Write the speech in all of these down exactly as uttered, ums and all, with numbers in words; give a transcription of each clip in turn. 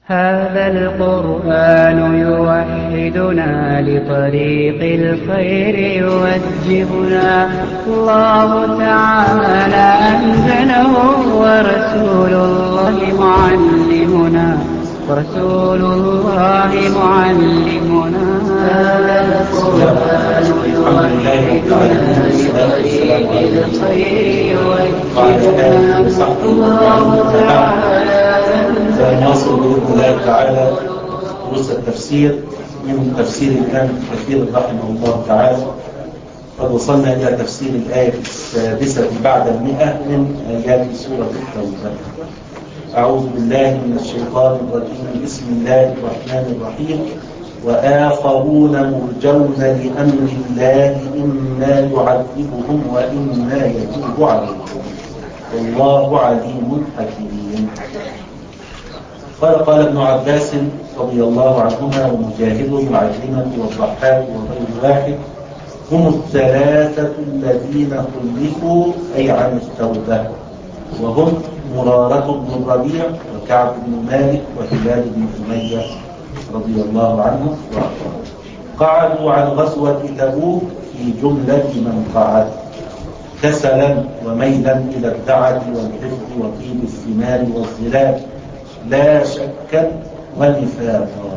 هذا القرآن يوحدنا لطريق الخير يوجهنا. الله تعالى أنزله ورسول الله معلمنا ورسول الله معلمنا. هذا القرآن يوحدنا لطريق الخير يوجهنا. الله تعالى نواصل بإذن الله تعالى دروس التفسير من تفسير الإمام كثير رحمه الله تعالى. قد وصلنا إلى تفسير الآية السادسة بعد المئة من آيات سورة التوبة. أعوذ بالله من الشيطان الرجيم. بسم الله الرحمن الرحيم. وآخرون مرجون لأمر الله إما يعذبهم وإما يتوب عليهم والله عليم حكيم. قال قال ابن عباس رضي الله عنهما ومجاهد وعكرمة والضحاك وغير واحد هم الثلاثة الذين خلفوا أي عن التوبة، وهم مرارة بن الربيع وكعب بن مالك وهلال بن أمية رضي الله عنهم وأرضاهم. قعدوا عن غزوة تبوك في جملة من قعد كسلا وميلا إلى الدعة والحفظ وطيب الثمار والظلال لا شكا ونفاقا.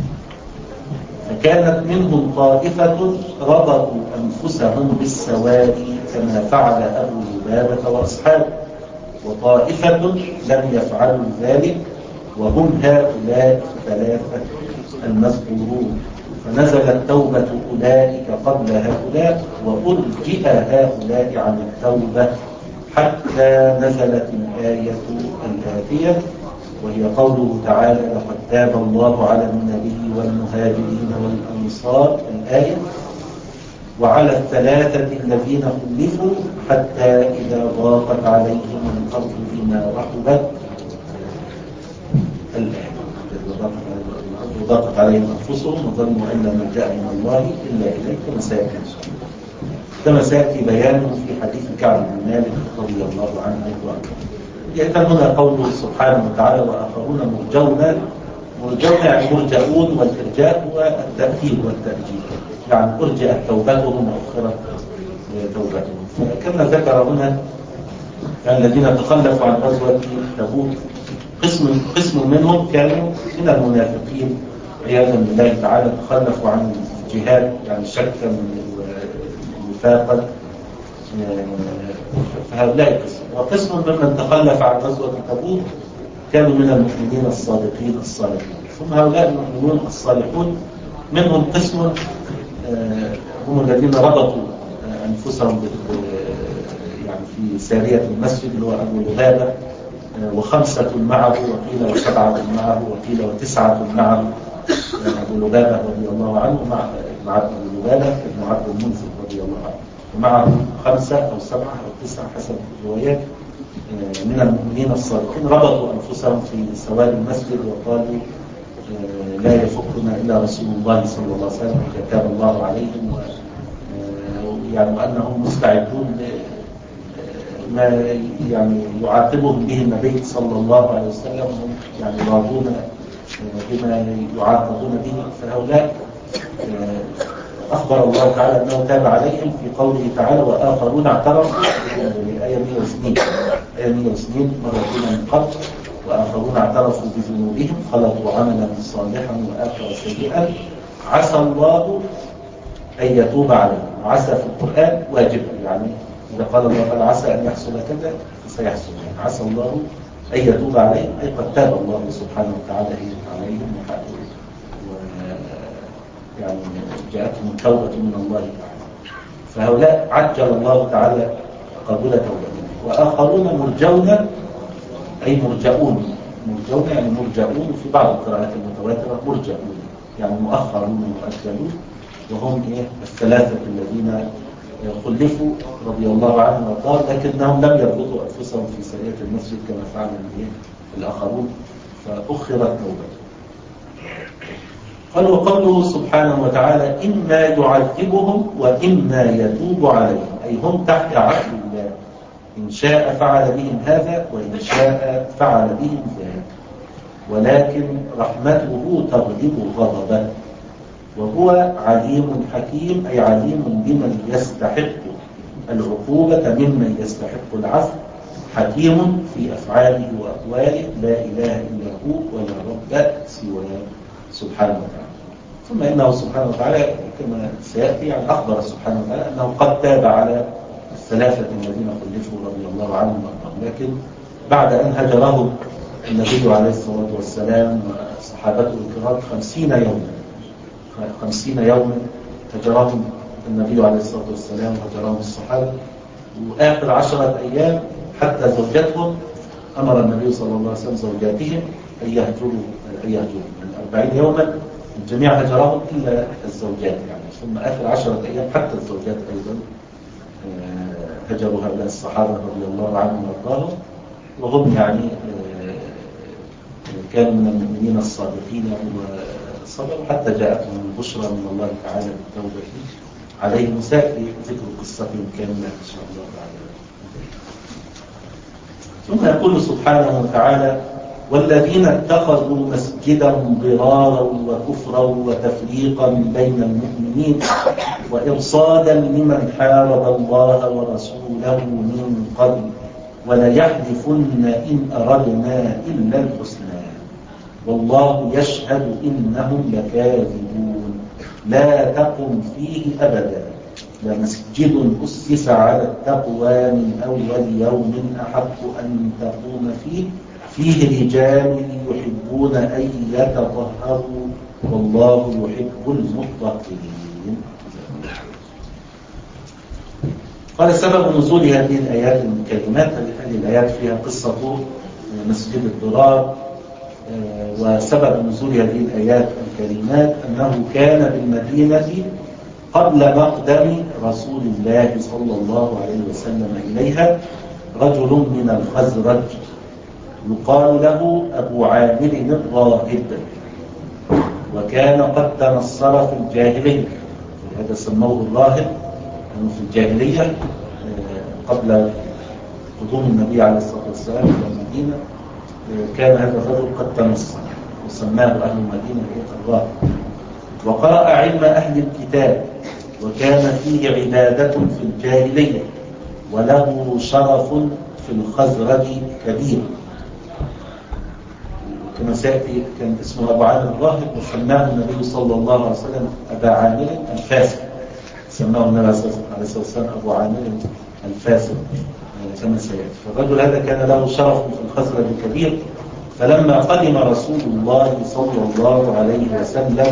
فكانت منهم طائفة ربطوا أنفسهم بالسواد كما فعل أبو لبابة وأصحابه، وطائفة لم يفعلوا ذلك وهم هؤلاء الثلاثة المذكورون. فنزلت توبة أولئك قبل هؤلاء وأرجئ هؤلاء عن التوبة حتى نزلت الآية الآتية وهي قوله تعالى لقد تاب الله على النبي والمهاجرين والأنصار الآية وعلى الثلاثة الذين خلفوا حتى إذا ضاقت عليهم الأرض بما رحبت الآية وضاقت عليهم أنفسهم وظنوا أن لا ملجأ من الله إلا إليه كما سيأتي كما سيأتي بيانه في حديث كعب بن مالك رضي الله عنه وارضاه. يأتي هنا قوله سبحانه وتعالى وآخرون مرجون. مرجون يعني مرجعون، والإرجاء هو التأخير والتأجيل، يعني أرجئت توبتهم وأخرت توبتهم. فكما ذكر هنا يعني الذين تخلفوا عن غزوة تبوك قسم قسم منهم كانوا من المنافقين عياذا بالله تعالى، تخلفوا عن الجهاد يعني شكا ونفاقا، فهؤلاء قسم. وقسم ممن تخلف عن غزوة تبوك كانوا من المؤمنين الصادقين الصالحين. ثم هؤلاء المؤمنون الصالحون منهم قسم هم الذين ربطوا أنفسهم يعني في سارية المسجد اللي هو أبو لبابة وخمسة معه وقيل وسبعة معه وقيل وتسعة معه. أبو لبابة رضي الله عنه مع مع أبو لبابة ابن عبد المنذر رضي الله عنه ومعه خمسة أو سبعة أو تسعة حسب الروايات من المؤمنين الصالحين ربطوا أنفسهم في سواد المسجد وقالوا لا يفكنا إلا رسول الله صلى الله عليه وسلم كتاب الله عليهم، يعني وأنهم مستعدون ما يعني يعاقبهم به النبي صلى الله عليه وسلم، هم يعني راضون بما يعاقبون به. فهؤلاء أخبر الله تعالى أنه تاب عليهم في قوله تعالى وآخرون اعترفوا بآية مئة وسنين آية مئة وسنين مرتين من قبل وآخرون اعترفوا بذنوبهم خلطوا عملا صالحا وآخر سيئا عسى الله أن يتوب عليهم. عسى في القرآن واجب، يعني إذا قال الله تعالى عسى أن يحصل كذا فسيحصل، يعني عسى الله أن يتوب عليهم أي قد تاب الله سبحانه وتعالى عليهم وحقهم يعني جاءتهم توبة من الله تعالى. فهؤلاء عجل الله تعالى قبول توبتهم. وآخرون مرجون أي مرجعون. مرجون يعني مرجعون في بعض القراءات المتواترة مرجعون يعني مؤخرون ومؤجلون، وهم إيه الثلاثة الذين خلفوا رضي الله عنهم وارضاهم، لكنهم لم يربطوا أنفسهم في سرية المسجد كما فعل الآخرون فأخرت توبتهم. قال وقوله سبحانه وتعالى إما يعذبهم وإما يتوب عليهم أي هم تحت عقل الله، إن شاء فعل بهم هذا وإن شاء فعل بهم ذلك. ولكن رحمته تغلب غضبه، وهو عليم حكيم، أي عليم بمن يستحق العقوبة ممن يستحق العفو، حكيم في أفعاله وأقواله، لا إله إلا هو ولا رب سواه سبحانه وتعالى. ثم إنه سبحانه وتعالى كما سيأتي يعني أخبر سبحانه وتعالى أنه قد تاب على الثلاثة الذين خلفوا رضي الله عنهم وارضاهم، لكن بعد أن هجرهم النبي عليه الصلاة والسلام وصحابته الكرام خمسين يوما خمسين يوما هجرهم النبي عليه الصلاة والسلام وهجرهم الصحابة، وآخر عشرة أيام حتى زوجاتهم أمر النبي صلى الله عليه وسلم زوجاتهم أن يهجروا أن يهجروا من أربعين يوما الجميع هجرهم إلا الزوجات يعني، ثم آخر عشرة أيام حتى الزوجات أيضا هجروا هؤلاء الصحابة رضي الله عنهم وارضاهم، وهم يعني كانوا من المؤمنين الصادقين وصبروا حتى جاءتهم البشرى من الله تعالى بالتوبة عليهم. سيأتي ذكر قصتهم كاملة إن شاء الله تعالى. ثم يقول سبحانه وتعالى: والذين اتخذوا مسجدا ضرارا وكفرا وتفريقا بين المؤمنين وإرصادا لمن حارب الله ورسوله من قبل وليحلفن إن أردنا إلا الحسنى والله يشهد إنهم لكاذبون لا تقم فيه أبدا لمسجد أسس على التقوى من أول يوم أحق أن تقوم فيه فيه رجال يحبون أن يتطهروا والله يحب المطهرين. قال سبب نزول هذه الآيات الكريمات، هذه الآيات فيها قصة مسجد الضرار، وسبب نزول هذه الآيات الكريمات أنه كان بالمدينة قبل مقدم رسول الله صلى الله عليه وسلم إليها رجل من الخزرج يقال له أبو عامر الراهب، وكان قد تنصر في الجاهلية، هذا سموه الراهب أنه في الجاهلية قبل قدوم النبي عليه الصلاة والسلام إلى المدينة كان هذا الرجل قد تنصر وسماه أهل المدينة الراهب، وقرأ علم أهل الكتاب وكان فيه عبادة في الجاهلية وله شرف في الخزرج كبير كما سيأتي. كان اسمه أبو عامر الراهب وسماه النبي صلى الله عليه وسلم أبا عامر الفاسق، سماه النبي عليه الصلاة والسلام أبو عامر الفاسق كما سيأتي. فالرجل هذا كان له شرف في الخزرج كبير، فلما قدم رسول الله صلى الله عليه وسلم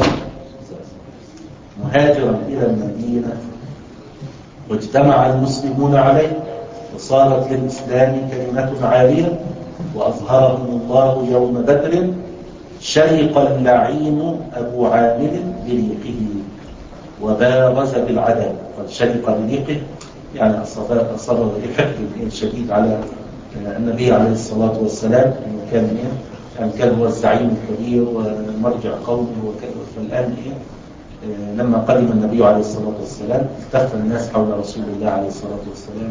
مهاجرا إلى المدينة واجتمع المسلمون عليه وصارت للإسلام كلمة عالية وأظهرهم الله يوم بدر شرق اللعين أبو عامر بريقه وبارز بالعداوة. قد شرق بريقه يعني أصاب بحقد شديد على النبي عليه الصلاة والسلام، أنه كان يعني كان هو الزعيم الكبير ومرجع قومه وكذا. فالآن لما قدم النبي عليه الصلاة والسلام التف الناس حول رسول الله عليه الصلاة والسلام،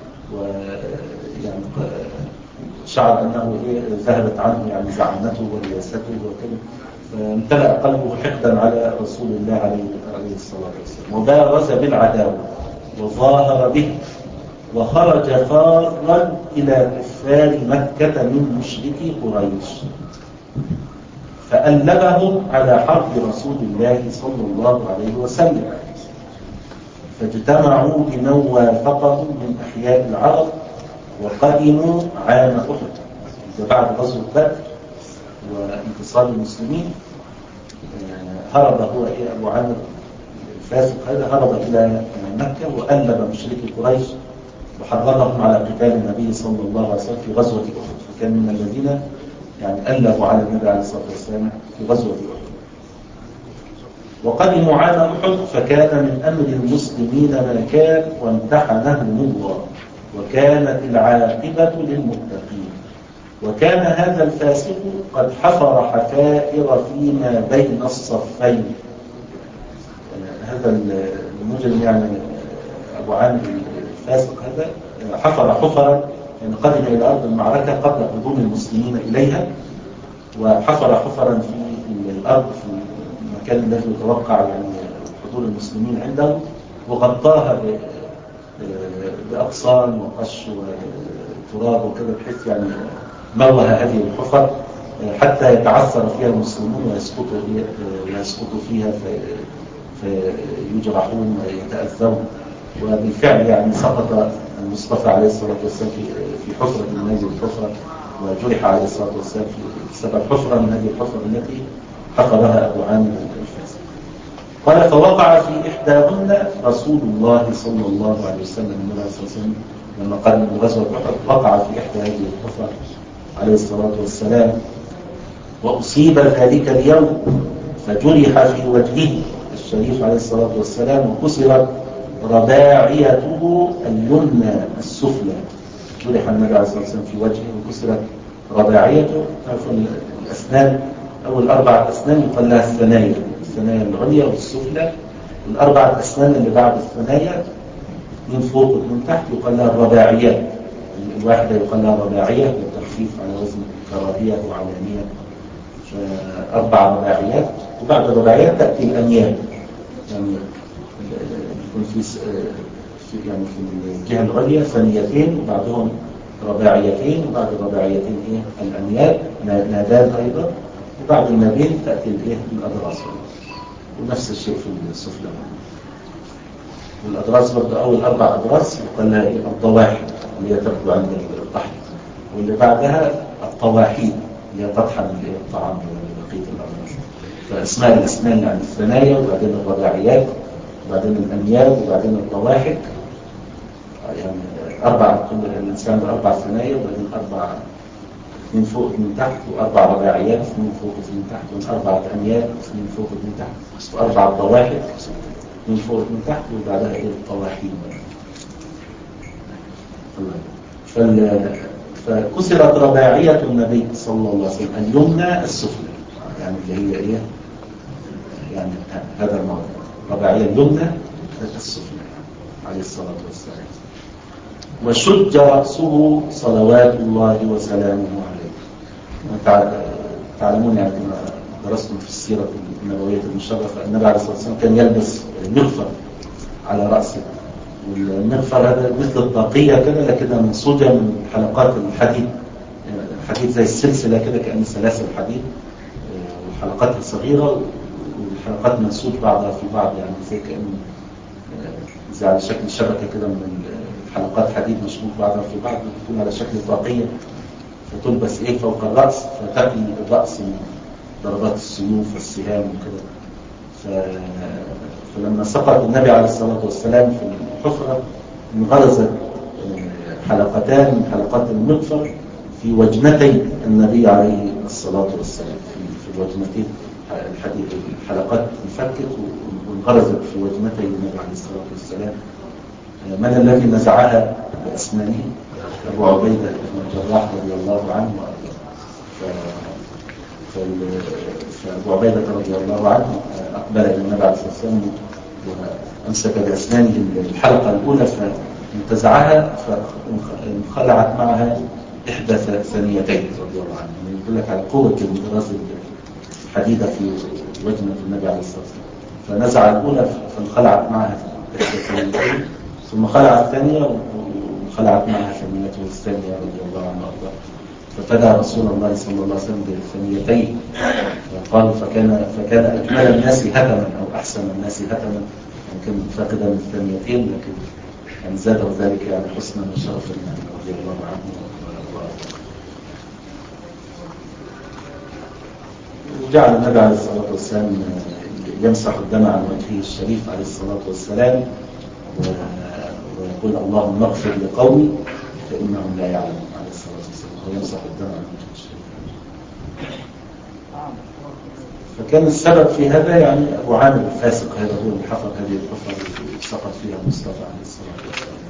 ويعني شعر أنه ذهبت عنه يعني زعامته ورياسته وكذا، فامتلأ قلبه حقدا على رسول الله عليه الصلاة والسلام وبارز بالعداوة وظاهر به وخرج فارا إلى كفار مكة من مشركي قريش فألبهم على حرب رسول الله صلى الله عليه وسلم، فاجتمعوا بمن وافقهم من أحياء العرب وقدموا عام أحد بعد غزوة بدر وانتصار المسلمين. هرب هو أبو عامر الفاسق هذا هرب إلى مكة وألب مشركي قريش وحرضهم على قتال النبي صلى الله عليه وسلم في غزوة أحد، فكان من الذين يعني ألفوا على النبي عليه الصلاة والسلام في غزوة أحد. وقدموا عام أحد فكان من أمر المسلمين ما كان وامتحنهم الله وكانت العاقبة للمتقين. وكان هذا الفاسق قد حفر حفائر فيما بين الصفين. هذا المجرم يعني أبو عامر الفاسق هذا حفر حفرا يعني قدم إلى أرض المعركة قبل قدوم المسلمين إليها، وحفر حفرا في الأرض في المكان الذي يتوقع يعني حضور المسلمين عنده، وغطاها بأغصان وقش وتراب وكذا، بحيث يعني موه هذه الحفر حتى يتعثر فيها المسلمون ويسقطوا ويسقطوا فيها فيجرحون ويتأذون. وبالفعل يعني سقط المصطفى عليه الصلاة والسلام في حفرة من هذه الحفرة، وجرح عليه الصلاة والسلام في سبب حفرة من هذه الحفرة التي حفرها أبو عامر الفاسق. قال فوقع في إحداهن رسول الله صلى الله عليه وسلم النبي صلى الله عليه وسلم لما قال من غزوة أحد وقع في إحدى هذه الحفر عليه الصلاة والسلام، وأصيب ذلك اليوم فجرح في وجهه الشريف عليه الصلاة والسلام، وكسرت رباعيته اليمنى السفلى. جرح النبي عليه الصلاة والسلام في وجهه وكسرت رباعيته. الأسنان أو الأربعة أسنان يقال لها الثنايا، الثنايا العليا والسفلى. الأربعة أسنان اللي بعد الثنايا من فوق ومن تحت يقال لها الرباعيات. الواحدة يقال لها رباعية بالتخفيف على وزن كراهية وعلانية، فأربع رباعيات. وبعد الرباعيات تأتي الأنياب، يعني يكون في يعني في الجهة العليا ثنيتين وبعدهم رباعيتين، وبعد الرباعيتين إيه الأنياب نادان أيضا، وبعد النابين تأتي الإيه الأضراس، ونفس الشيء في السفلى. والأضراس برضه أول أربع أضراس يقال لها إيه الضواحي اللي هي تبدو عند الطحن، واللي بعدها الطواحين اللي هي تطحن الطعام بقية الأضراس. فأسماء الأسنان يعني الثنايا، وبعدين الرباعيات، وبعدين الأنياب، وبعدين الضواحك. يعني أربع، كل الإنسان بأربع ثنايا، وبعدين أربع من فوق من تحت، وأربع رباعيات من فوق من تحت، وأربعة أنياب من فوق من تحت، وأربع ضواحك من فوق من تحت، وبعدها إيه الطواحين. فال... فكسرت رباعية النبي صلى الله عليه وسلم اليمنى السفلى، يعني اللي هي إيه يعني هذا الموضوع رباعية اليمنى السفلى عليه الصلاة والسلام. وشج رأسه صلوات الله وسلامه عليه. تعلمون يعني كما درستم في السيرة النبوية المشرفة النبي عليه الصلاة والسلام كان يلبس مغفر على رأسه، والمغفر هذا مثل الطاقية كده لكنها منسوجة من حلقات الحديد، الحديد زي السلسلة كده كأن سلاسل حديد، والحلقات الصغيرة والحلقات منسوج بعضها في بعض، يعني زي كأن زي على شكل شبكة كده من حلقات حديد مشبوك بعضها في بعض، تكون على شكل طاقية فتلبس ايه فوق الرأس، فتأتي الرأس من ضربات السيوف والسهام وكده. ف... فلما سقط النبي عليه الصلاة والسلام في الحفرة انغرزت حلقتان من حلقات المغفر في وجنتي النبي عليه الصلاة والسلام، في, في الوجنتين الحديد الحلقات انفكت وانغرزت في وجنتي النبي عليه الصلاة والسلام. من الذي نزعها بأسنانه؟ أبو عبيدة بن الجراح رضي الله عنه وأرضاه. فأبو عبيدة رضي الله عنه أقبل إلى النبي عليه الصلاة والسلام وأمسك بأسنانه الحلقة الأولى فانتزعها فانخلعت معها إحدى ثنيتين رضي الله عنه. يقول لك على قوة انغراز الحديدة في وجنة النبي عليه الصلاة والسلام. فنزع الأولى فانخلعت معها إحدى ثنيتين، ثم خلع الثانية وخلعت معها ثنيته الثانية رضي الله عنه وأرضاه. ففدى رسول الله صلى الله عليه وسلم بالثنيتين، قال فكان فكان أجمل الناس هتما أو أحسن الناس هتما، كان فاقدا الثنيتين لكن يعني زاده ذلك يعني حسنا وشرفا رضي الله عنه وأرضاه. وجعل النبي عليه الصلاة والسلام يمسح الدم عن وجهه الشريف عليه الصلاة والسلام ويقول اللهم اغفر لقومي فإنهم لا يعلمون عليه الصلاة والسلام، ويمسح الدم عن وجهه الشريف. فكان السبب في هذا يعني أبو عامر الفاسق، هذا هو اللي حفر هذه الحفرة التي سقط فيها المصطفى عليه الصلاة والسلام.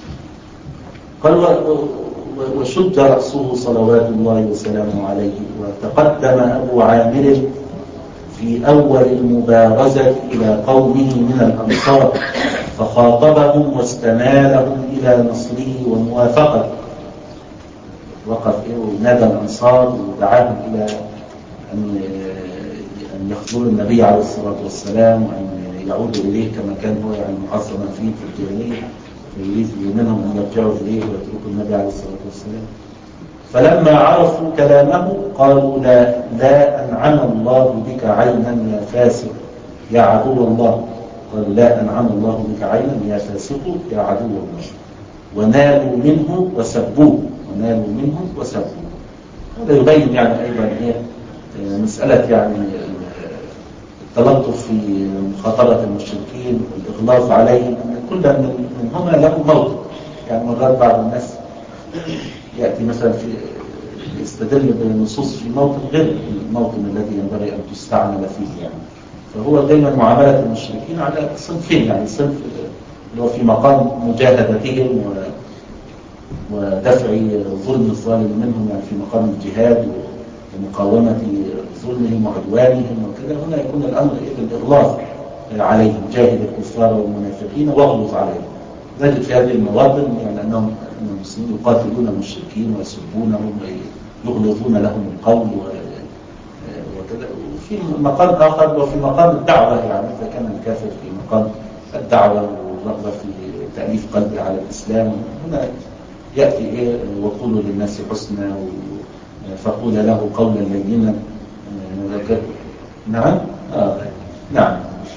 قال وشد رأسه صلوات الله وسلامه عليه. وتقدم أبو عامر في أول المبارزة إلى قومه من الأنصار فخاطبهم واستمالهم إلى نصره وموافقته. وقف إيه ونادى الأنصار ودعاهم إلى أن أن يخذلوا النبي عليه الصلاة والسلام وأن يعودوا إليه كما كان هو يعني معظما فيه في الجاهلية، فيريد منهم أن يرجعوا إليه ويتركوا النبي عليه الصلاة والسلام. فلما عرفوا كلامه قالوا لا لا أنعم الله بك عينا يا فاسق يا عدو الله. قالوا لا أنعم الله بك عينا يا فاسق يا عدو الله، ونالوا منه وسبوه ونالوا منه وسبوه. هذا يبين يعني أيضا إيه مسألة يعني التلطف في مخاطرة المشركين والإغلاظ عليهم، أن كل منهما له موطن. يعني مرات بعض الناس يأتي مثلا في يستدل بنصوص في موطن غير الموطن الذي ينبغي أن تستعمل فيه يعني. فهو دائما معاملة المشركين على صنفين، يعني صنف اللي هو في مقام مجاهدتهم ودفع ظلم الظالم منهم، يعني في مقام الجهاد ومقاومة ظلمهم وعدوانهم وكذا. هنا يكون الأمر بالإغلاظ عليهم، جاهد الكفار والمنافقين واغلظ عليهم. نجد في هذه المواطن يعني أنهم المسلمين يقاتلون المشركين ويسبونهم ويغلظون لهم القول وكذا. وفي مقام آخر وفي مقام الدعوة، يعني إذا كان الكافر في مقام الدعوة والرغبة في تأليف قلبه على الإسلام، هنا يأتي إيه وقولوا للناس حسنى فقول له قولا لينا. نعم آه. نعم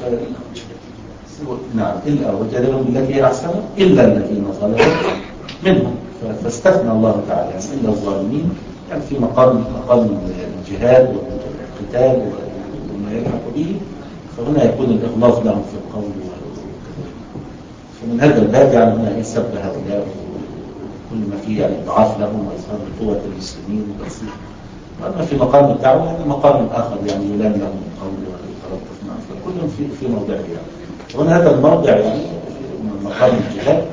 نعم إلا وجادلهم بالتي هي أحسن إلا الذين ظلموا منهم. فاستثنى الله تعالى يعني إلا الظالمين، يعني في مقام مقام الجهاد والقتال وما يلحق به، فهنا يكون الإغلاظ لهم في القول. فمن هذا الباب يعني هنا إيه سب هؤلاء كل ما فيه يعني إضعاف لهم وإظهار قوة المسلمين وتقصير. وأما في مقام الدعوة هذا مقام آخر يعني يلام لهم القول ويتلطف معهم، فكلهم في في موضعه يعني. وهنا هذا الموضع يعني مقام الجهاد،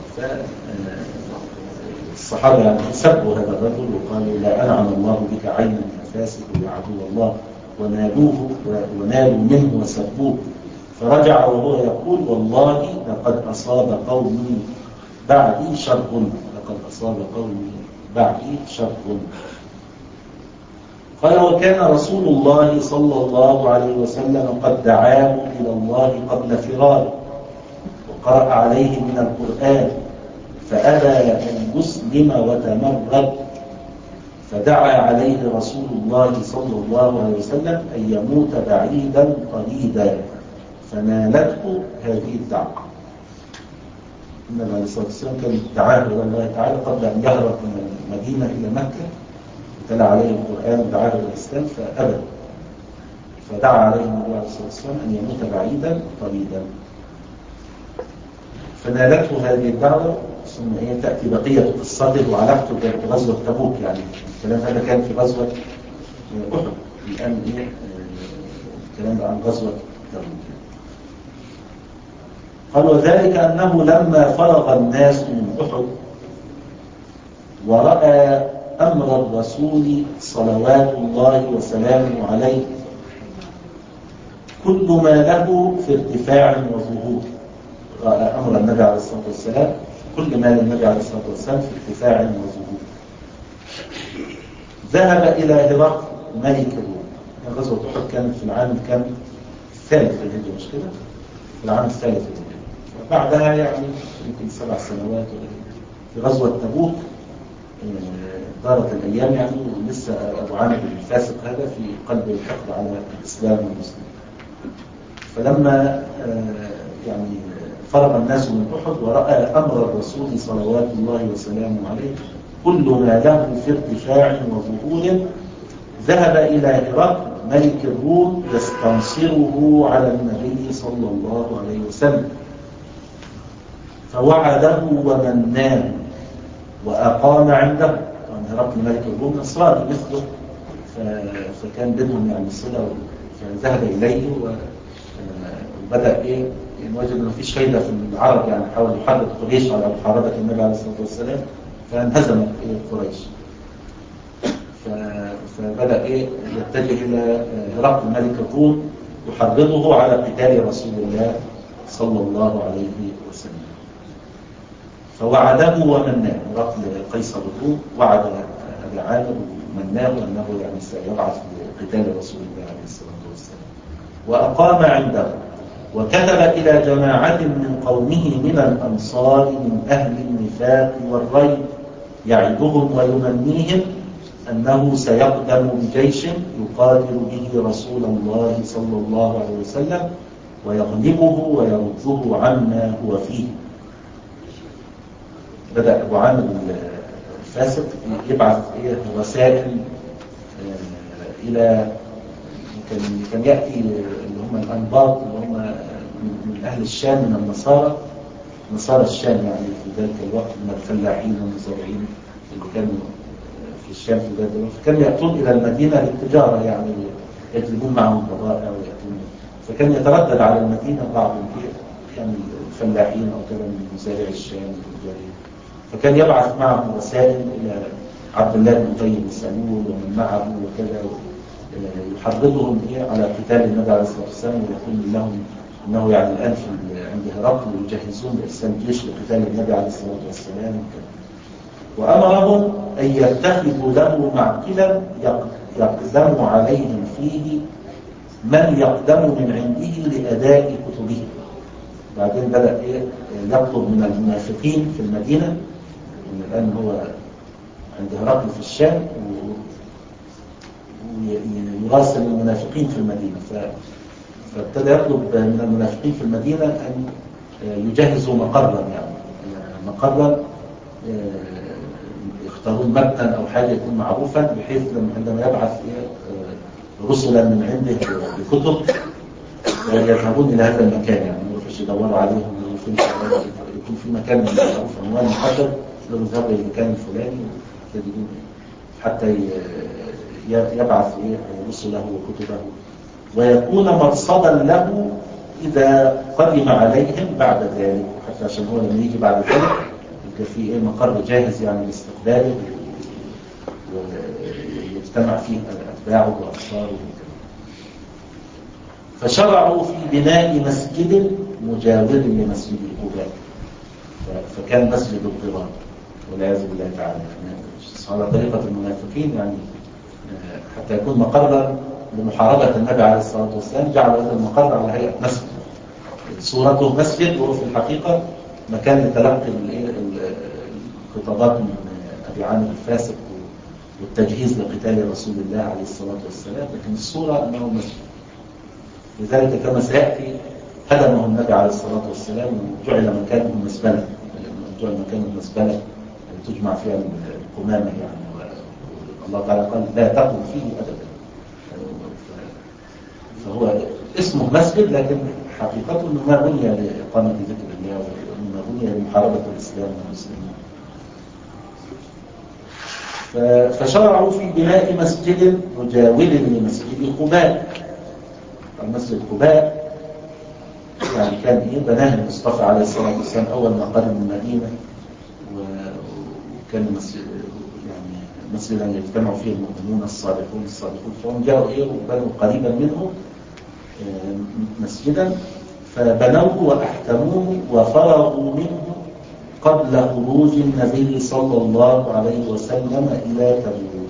فالصحابة يعني سبوا هذا الرجل وقالوا لا أنعم الله بك عينا يا فاسق يا عدو الله، ونالوه ونالوا منه وسبوه. فرجع وهو يقول والله لقد أصاب قومي بعدي شر، لقد أصاب قومي بعدي شر. قال وكان رسول الله صلى الله عليه وسلم قد دعاه إلى الله قبل فراره وقرأ عليه من القرآن فأبى أن يسلم وتمرد، فدعا عليه رسول الله صلى الله عليه وسلم أن يموت بعيدا قريبا، فنالته هذه الدعوة. النبي عليه الصلاة والسلام كان دعاه إلى الله تعالى قبل أن يهرب من المدينة إلى مكة، تلا عليه القرآن ودعاه إلى الإسلام فأبى، فدعا عليه النبي عليه الصلاة والسلام أن يموت بعيدا قريبا، فنالته هذه الدعوة. ثم هي تأتي بقية قصته وعلاقته بغزوة تبوك، يعني الكلام هذا كان في غزوة أحد، الآن إيه الكلام عن غزوة تبوك. قال وذلك أنه لما فرغ الناس من أحد ورأى أمر الرسول صلوات الله وسلامه عليه كل ما له في ارتفاع وظهور، رأى أمر النبي عليه الصلاة والسلام كل ما للنبي عليه الصلاة والسلام في ارتفاع وظهور، ذهب إلى هرقل ملك الروم. غزوة أحد كانت في العام كان الثالث في الهجرة، مش كده؟ في العام الثالث في الهجرة، بعدها يعني يمكن سبع سنوات. في غزوة تبوك دارت الأيام يعني لسه أبو عامر الفاسق هذا في قلب الحقد على الإسلام والمسلمين. فلما يعني فرغ الناس من أحد ورأى أمر الرسول صلوات الله وسلامه عليه كل ما له في ارتفاع وظهور، ذهب إلى هرقل ملك الروم يستنصره على النبي صلى الله عليه وسلم، فوعده ومناه وأقام عنده. طبعا هرقل ملك الروم نصراني مثله، فكان بينهم يعني صلة، فذهب إليه وبدأ إيه يعني وجد أنه فيش فايدة في العرب، يعني حاول يحرض قريش على محاربة النبي عليه الصلاة والسلام، فانهزمت إيه قريش. فبدأ إيه يتجه إلى هرقل ملك الروم يحرضه على قتال رسول الله صلى الله عليه وسلم، فوعده ومناه. هرقل قيصر الروم وعد أبي عامر مناه أنه يعني سيبعث لقتال رسول الله عليه الصلاة والسلام. وأقام عنده وكتب إلى جماعة من قومه من الأنصار من أهل النفاق والريب يعدهم ويمنيهم أنه سيقدم بجيش يقاتل به رسول الله صلى الله عليه وسلم ويغلبه ويرده عما هو فيه. بدأ أبو عامر الفاسق يبعث رسائل إلى كان يأتي اللي هم الأنباط اللي هم من أهل الشام من النصارى نصارى الشام يعني في ذلك الوقت من الفلاحين والمزارعين اللي كانوا في الشام في ذلك الوقت، فكانوا يأتون إلى المدينة للتجارة يعني يجلبون معهم بضائع ويأتون، فكان يتردد على المدينة بعض يعني الفلاحين أو كذا من مزارع الشام والمزارعين، فكان يبعث معهم رسائل إلى عبد الله بن أبي بن سلول ومن معه وكذا يحرضهم على قتال النبي عليه الصلاة والسلام ويقول لهم أنه يعني الآن عند هرقل يجهزون بإرسال جيش لقتال النبي عليه الصلاة والسلام. وأمرهم أن يتخذوا له معقلا يقدم عليهم فيه من يقدم من عنده لأداء كتبه. بعدين بدأ يطلب من المنافقين في المدينة، الآن هو عند هرقل في الشام، ويراسل المنافقين في المدينة، فابتدى يطلب من المنافقين في المدينة أن يجهزوا مقرا يعني مقرا يختارون مبنى أو حاجة يكون معروفا، بحيث عندما يبعث رسلا من عنده بكتب يذهبون إلى هذا المكان، يعني ما يروحوش يدوروا عليهم، يكون في مكان معروف عنوان محدد يذهبوا إلى المكان الفلاني حتى يبعث رسله وكتبه ويكون مرصدا له إذا قدم عليهم بعد ذلك، حتى عشان هو لما يجي بعد ذلك يبقى في مقر جاهز يعني لاستقباله ويجتمع فيه أتباعه وأنصاره. فشرعوا في بناء مسجد مجاور لمسجد قباء، فكان مسجد الضرار والعياذ بالله تعالى على طريقة المنافقين، يعني حتى يكون مقرا لمحاربة النبي عليه الصلاة والسلام جعلوا هذا المقر على هيئة مسجد، صورته مسجد وهو في الحقيقة مكان لتلقي الخطابات من أبي عامر الفاسق والتجهيز لقتال رسول الله عليه الصلاة والسلام، لكن الصورة أنه مسجد. لذلك كما سيأتي هدمه النبي عليه الصلاة والسلام وجعل مكانه مسبلة، جعل مكانه مسبلة تجمع فيها القمامة يعني، الله تعالى قال لا تقم فيه أبدا، فهو اسمه مسجد لكن حقيقته أنه ما بني لإقامة ذكر الله وما بني لمحاربة الإسلام والمسلمين. فشرعوا في بناء مسجد مجاور لمسجد قباء. المسجد قباء يعني كان إيه بناه المصطفى عليه الصلاة والسلام أول ما قدم المدينة، وكان مسجد يعني مسجدا يجتمع فيه المؤمنون الصالحون الصالحون، فهم جاءوا إيه وبنوا قريبا منه مسجدا فبنوه وأحكموه وفرغوا منه قبل خروج النبي صلى الله عليه وسلم إلى تبوك.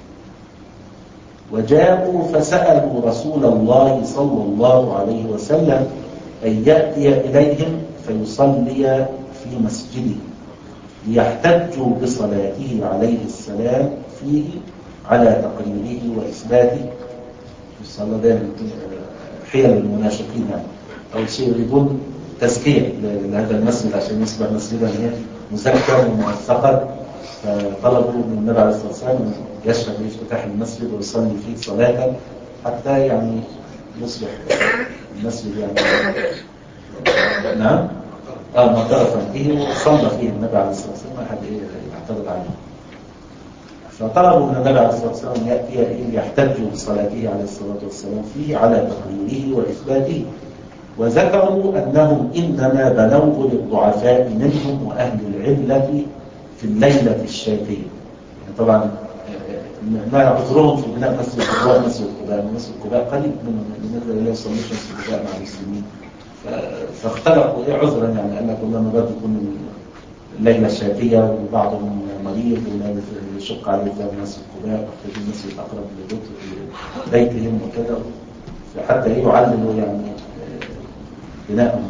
وجاءوا فسألوا رسول الله صلى الله عليه وسلم أن يأتي إليهم فيصلي في مسجده ليحتجوا بصلاته عليه السلام فيه على تقريره وإثباته. الصلاة ده حيل المنافقين يعني، أول شيء يريدون تزكية لهذا المسجد عشان يصبح مسجدا مزكى وموثقا، فطلبوا من النبي عليه الصلاة والسلام يشرع بافتتاح المسجد ويصلي فيه صلاة حتى يعني يصبح المسجد يعني نعم اه معترفا به وصلى فيه النبي عليه الصلاة والسلام، ما أحد يعترض عليه. فطلبوا من النبي عليه الصلاة والسلام يأتي يحتجوا بصلاته عليه الصلاة والسلام فيه على تقريره وإثباته، وذكروا أنهم إنما بنوه للضعفاء منهم وأهل العلة في الليلة الشاتية. يعني طبعا ما عذرهم في بناء مسجد قباء مسجد قباء مسجد قباء قريب من الذي لا يصليش مسجد قباء مع المسلمين، فاختلقوا ايه عذرا يعني قال لك والله ما بدكم الليلة الشاتية وبعضهم مريض ويشق عليه ذهاب مسجد قباء واحتاجين مسجد أقرب لبيتهم وكذا، حتى يعلموا يعني بناءهم.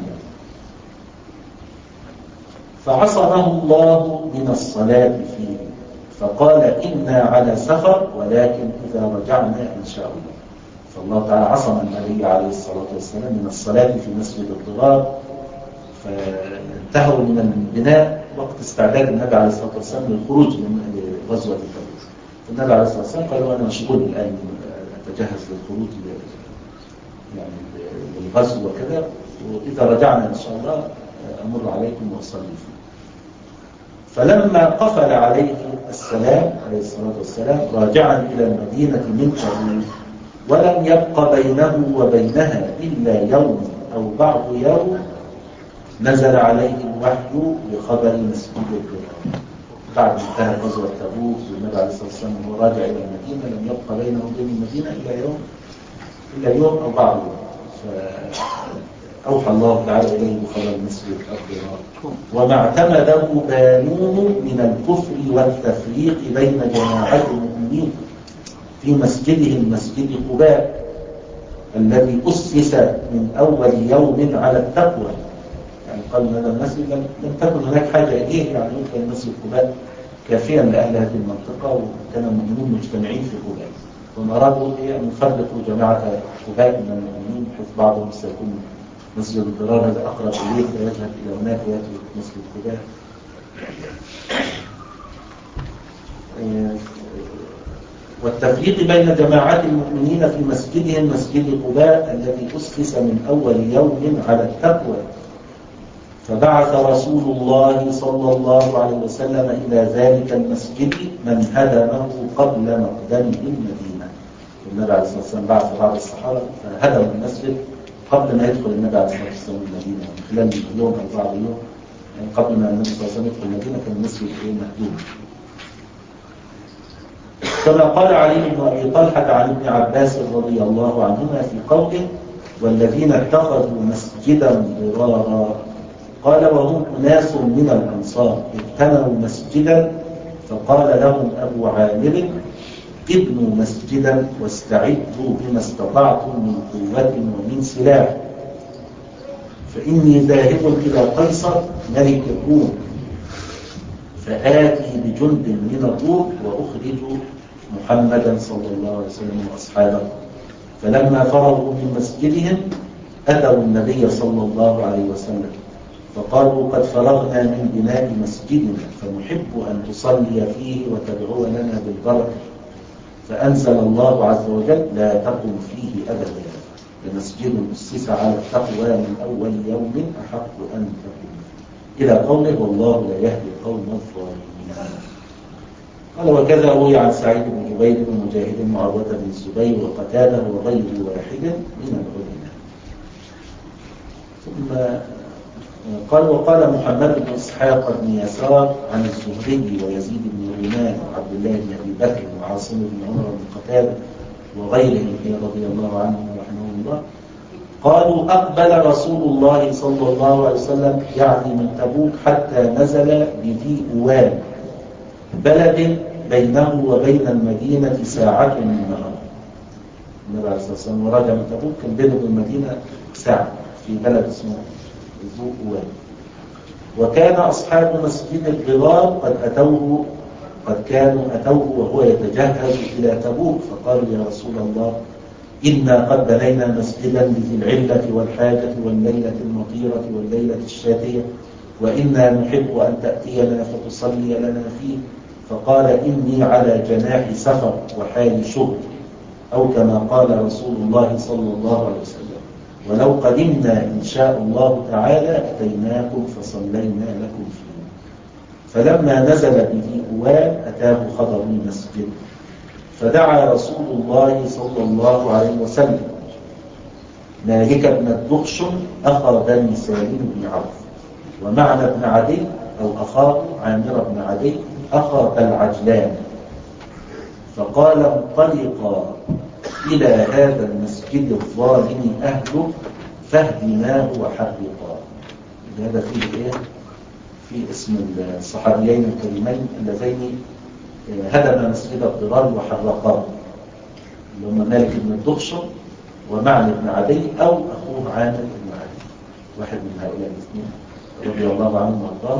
فعصمه الله من الصلاة فيه، فقال إنا على سفر ولكن إذا رجعنا إن شاء الله. فالله تعالى عصم النبي عليه الصلاة والسلام من الصلاة في مسجد الضرار، فانتهوا من البناء وقت استعداد النبي عليه الصلاة والسلام للخروج من غزوة تبوك. النبي عليه الصلاة والسلام قال أنا مشغول الآن أتجهز للخروج يعني للغزو وكذا، وإذا رجعنا إن شاء الله أمر عليكم وأصلي فيه. فلما قفل عليه السلام عليه الصلاة والسلام راجعا إلى المدينة من تبوك ولم يبق بينه وبينها إلا يوم أو بعض يوم، نزل عليه الوحي بخبر مسجد الضرار. بعد انتهى غزوة تبوك والنبي عليه الصلاة والسلام وهو راجع إلى المدينة لم يبق بينه وبين المدينة إلا يوم إلا يوم أو بعض يوم، فأوحى الله تعالى إليه بخبر مسجد الضرار. وما اعتمده بانون من الكفر والتفريق بين جماعات المؤمنين في مسجده المسجد قباء الذي أسس من أول يوم على التقوى. يعني قال هذا المسجد لم تكن هناك حاجة إليه، يعني يمكن مسجد قباء كافيا لأهل هذه المنطقة، وكان المؤمنون مجتمعين في قباء، وما أرادوا أن يفرقوا جماعة قباء من المؤمنين بحيث بعضهم سيكون مسجد الضرار هذا أقرب إليه فيذهب إلى هناك ويأتي مسجد قباء. والتفريق بين جماعات المؤمنين في مسجدهم مسجد قباء الذي أسس من أول يوم على التقوى. فبعث رسول الله صلى الله عليه وسلم إلى ذلك المسجد من هدمه قبل مقدمه المدينة. النبي عليه الصلاة والسلام بعث بعض الصحابة فهدموا المسجد قبل ما يدخل النبي عليه الصلاة والسلام المدينة، من خلال يوم أو بعض يوم يعني قبل ما النبي صلى الله عليه وسلم يدخل المدينة كان المسجد مهدوم. كما قال علي بن أبي طلحة عن ابن عباس رضي الله عنهما في قوله والذين اتخذوا مسجدا ضرارا، قال وهم أناس من الأنصار ابتنوا مسجدا فقال لهم أبو عامر ابنوا مسجدا واستعدوا بما استطعتم من قوة ومن سلاح، فإني ذاهب إلى قيصر ملك الروم فآتي بجند من الروم وأخرج محمدا صلى الله عليه وسلم وأصحابه. فلما فرغوا من مسجدهم أتوا النبي صلى الله عليه وسلم فقالوا قد فرغنا من بناء مسجدنا فنحب أن تصلي فيه وتدعو لنا بالبركة. فأنزل الله عز وجل لا تقم فيه أبدا لمسجد أسس على التقوى من أول يوم أحق أن تقوم، إلى قوله والله لا يهدي القوم الظالمين. قال وكذا روي عن سعيد بن جبير ومجاهد وعروة بن الزبير وقتادة وغير واحد من العلماء. ثم قال وقال محمد بن إسحاق بن يسار عن الزهري ويزيد بن رومان وعبد الله بن أبي بكر وعاصم بن عمر بن قتادة وغيرهم رضي الله عنهم ورحمه الله قالوا أقبل رسول الله صلى الله عليه وسلم يعني من تبوك حتى نزل بذي أوان بلد بينه وبين المدينة ساعة من النهار. النبي عليه الصلاة والسلام ورجع من تبوك كان بينه وبين المدينة ساعة في بلد اسمه ذو أوان. وكان أصحاب مسجد الضرار قد أتوه قد كانوا أتوه وهو يتجهز إلى تبوك فقالوا يا رسول الله إنا قد بنينا مسجدا لذي العلة والحاجة والليلة المطيرة والليلة الشاتية وإنا نحب أن تأتينا فتصلي لنا فيه. فقال إني على جناح سفر وحال شغل، أو كما قال رسول الله صلى الله عليه وسلم ولو قدمنا إن شاء الله تعالى أتيناكم فصلينا لكم فيه. فلما نزل به أوان أتاه خبر المسجد فدعا رسول الله صلى الله عليه وسلم مالك بن الدخشم أخا بني سالم بن عوف ومعنى بن عدي أو أخاه عامر بن عدي أخا العجلان، فقال انطلقا إلى هذا المسجد الظالم أهله فاهدماه وحرقا. هذا فيه إيه؟ في اسم الصحابيين الكريمين اللذين هدم مسجد الضرار وحرقاه، اللي هم مالك بن الدخشم ومعن بن عدي أو أخوه عامر بن عدي، واحد من هؤلاء الاثنين رضي الله عنهم وارضاهم.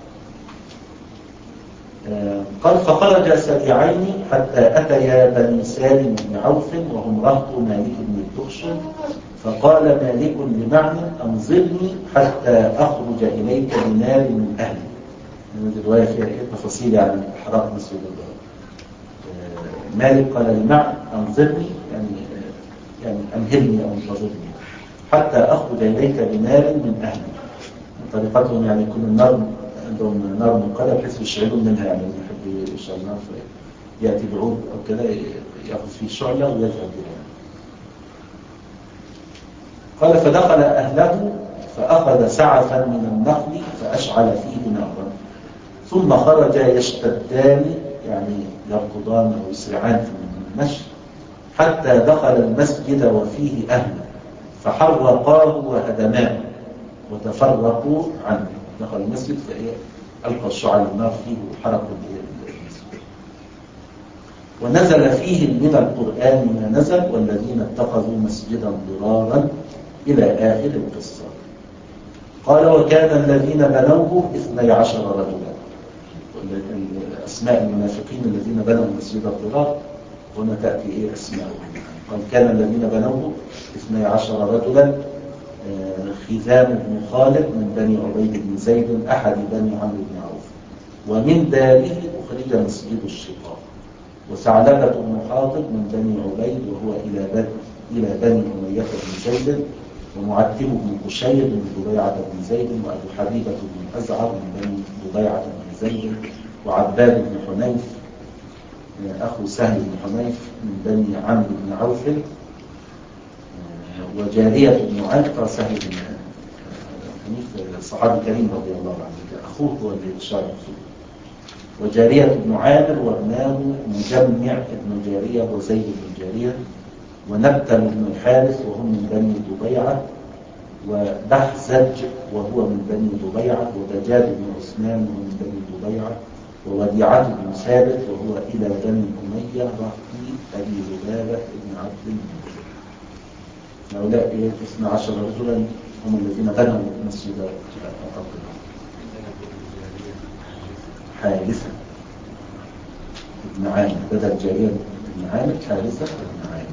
قال فخرج سريعين حتى أتيا بني سالم بن عوف وهم رهط مالك بن الدخشم، فقال مالك لمعن أنظرني حتى أخرج إليك بنار من أهلي. يعني الرواية فيها تفاصيل عن حرق مسجد الضرار. مالك قال لمعن أنظرني يعني يعني أمهلني أو انتظرني حتى أخرج إليك بنار من أهلي. طريقتهم يعني يكون النار عندهم نار منقدة بحيث يشعلون منها، يعني يحب يشعل النار يأتي بعود أو كذا يأخذ فيه شعلة ويذهب بها. قال فدخل أهله فأخذ سعفا من النخل فأشعل فيه نارا، ثم خرج يشتدان يعني يركضان أو يسرعان في المشي حتى دخل المسجد وفيه أهله فحرقاه وهدماه وتفرقوا عنه. دخل المسجد فألقى الشعل النار فيه وحرقوا المسجد. ونزل فيه من القرآن ما نزل والذين اتخذوا مسجدا ضرارا إلى آخر القصة. قال وكان الذين بنوه اثني عشر رجلا. أسماء المنافقين الذين بنوا مسجد الضرار هنا تأتي إيه أسماءهم. قال كان الذين بنوه اثني عشر رجلا، خزام بن خالد من بني عبيد بن زيد أحد بني عمرو بن عوف، ومن داره أخرج مسجد الشقاق، وثعلبة بن حاطب من بني عبيد وهو إلى بني إلى بني أمية بن زيد، ومعتب بن قشير من ضبيعة بن زيد، وأبو حبيبة بن أزعر من بني ضبيعة بن زيد، وعباد بن حنيف أخو سهل بن حنيف من بني عمرو بن عوف، وجارية بن عتبة سهل بن حنيف الصحابي الكريم رضي الله عنه، أخوه هو اللي شارك فيه، وجارية بن عامر وابناه مجمع بن جارية وزيد بن جارية، ونبتل بن الحارث وهم من بني ضبيعة، وبحزج وهو من بني ضبيعة، ودجاج بن عثمان وهو من بني ضبيعة، ووديعة بن ثابت وهو إلى بني أمية رأي أبي ذبابة بن عبد المنذر. هؤلاء اثني عشر رجلا هم الذين بنوا مسجد الضرار. حارثة بن عامر بدل جارية بن عامر، حارثة بن عامر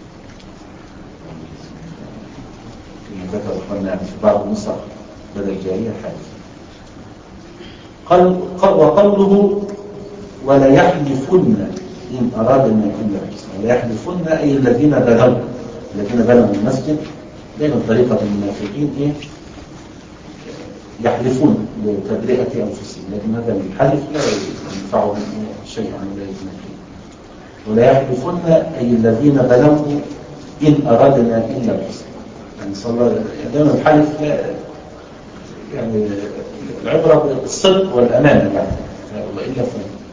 كما ذكر أخواننا في بعض النسخ بدل جارية حارثة. قال وقوله ولا يحلفن إن أرادنا إلا الحسنى، ولا يحلفن أي الذين بنوا الذين بنوا المسجد. دائما طريقة المنافقين إيه؟ يحلفون لتبرئة أنفسهم، لكن هذا الحلف لا ينفعهم شيئا ولا يزنكين. ولا يحلفن أي الذين بنوا إن أرادنا إلا الحسنى، يعني صلى الله عليه وسلم دائما الحلف لا يعني العبرة بالصدق والأمانة يعني، وإلا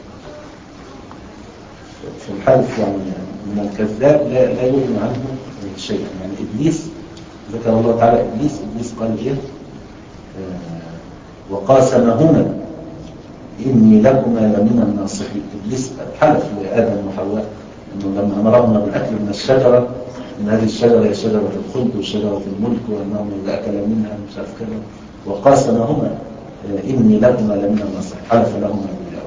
في الحلف يعني من الكذاب لا لا يغني عنه شيئا. يعني إبليس ذكر الله تعالى إبليس إبليس قال إيه آه وقاسمهما إني لكما لمن الناصحين. إبليس حلف لآدم وحواء إنه لما أمرهما بالأكل من الشجرة، إن هذه الشجرة هي شجرة الخلد وشجرة الملك وأنهم إذا أكل منها مش عارف كذا، وقاسمهما إني لكما لمن الناصحين، حلف لهما بالله.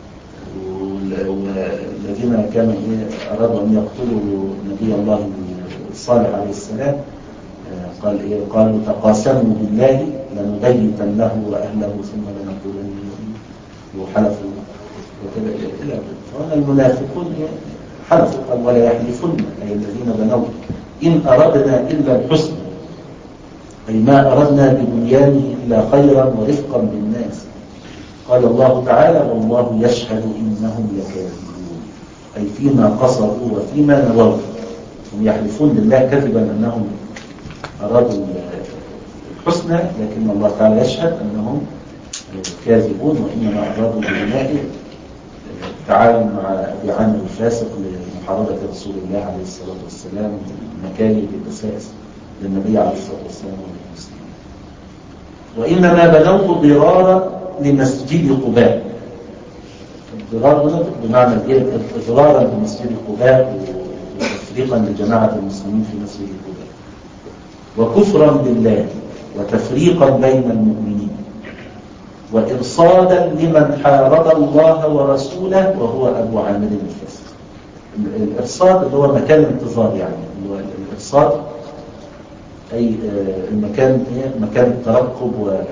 والذين كانوا أرادوا أن يقتلوا نبي الله صالح عليه السلام قال إيه؟ قالوا تقاسموا بالله لنبيتنه وأهله ثم لنقولن وحلفوا وكذا إلى فهنا المنافقون حلفوا. قال ولا يحلفن أي الذين بنوا إن أردنا إلا الحسن، أي ما أردنا ببنيانه إلا خيرا ورفقا بالناس. قال الله تعالى والله يشهد إنهم لكاذبون، أي فيما قصروا وفيما نووا. هم يحلفون لله كذبا أنهم أرادوا الحسنى، لكن الله تعالى يشهد أنهم كاذبون، وإنما أرادوا بناء التعاون مع أبي عامر الفاسق لمحاربة رسول الله عليه الصلاة والسلام والمكايد والدسائس للنبي عليه الصلاة والسلام والمسلمين. وإنما بنوه ضرارا لمسجد قباء. الضرار هنا بمعنى ايه؟ اضرارا بمسجد قباء وتفريقا لجماعة المسلمين في مسجد قباء، وكفرا بالله وتفريقا بين المؤمنين، وإرصادا لمن حارب الله ورسوله وهو أبو عامر الفاسق. الإرصاد اللي هو مكان الانتظار، يعني اللي هو الإرصاد أي المكان مكان الترقب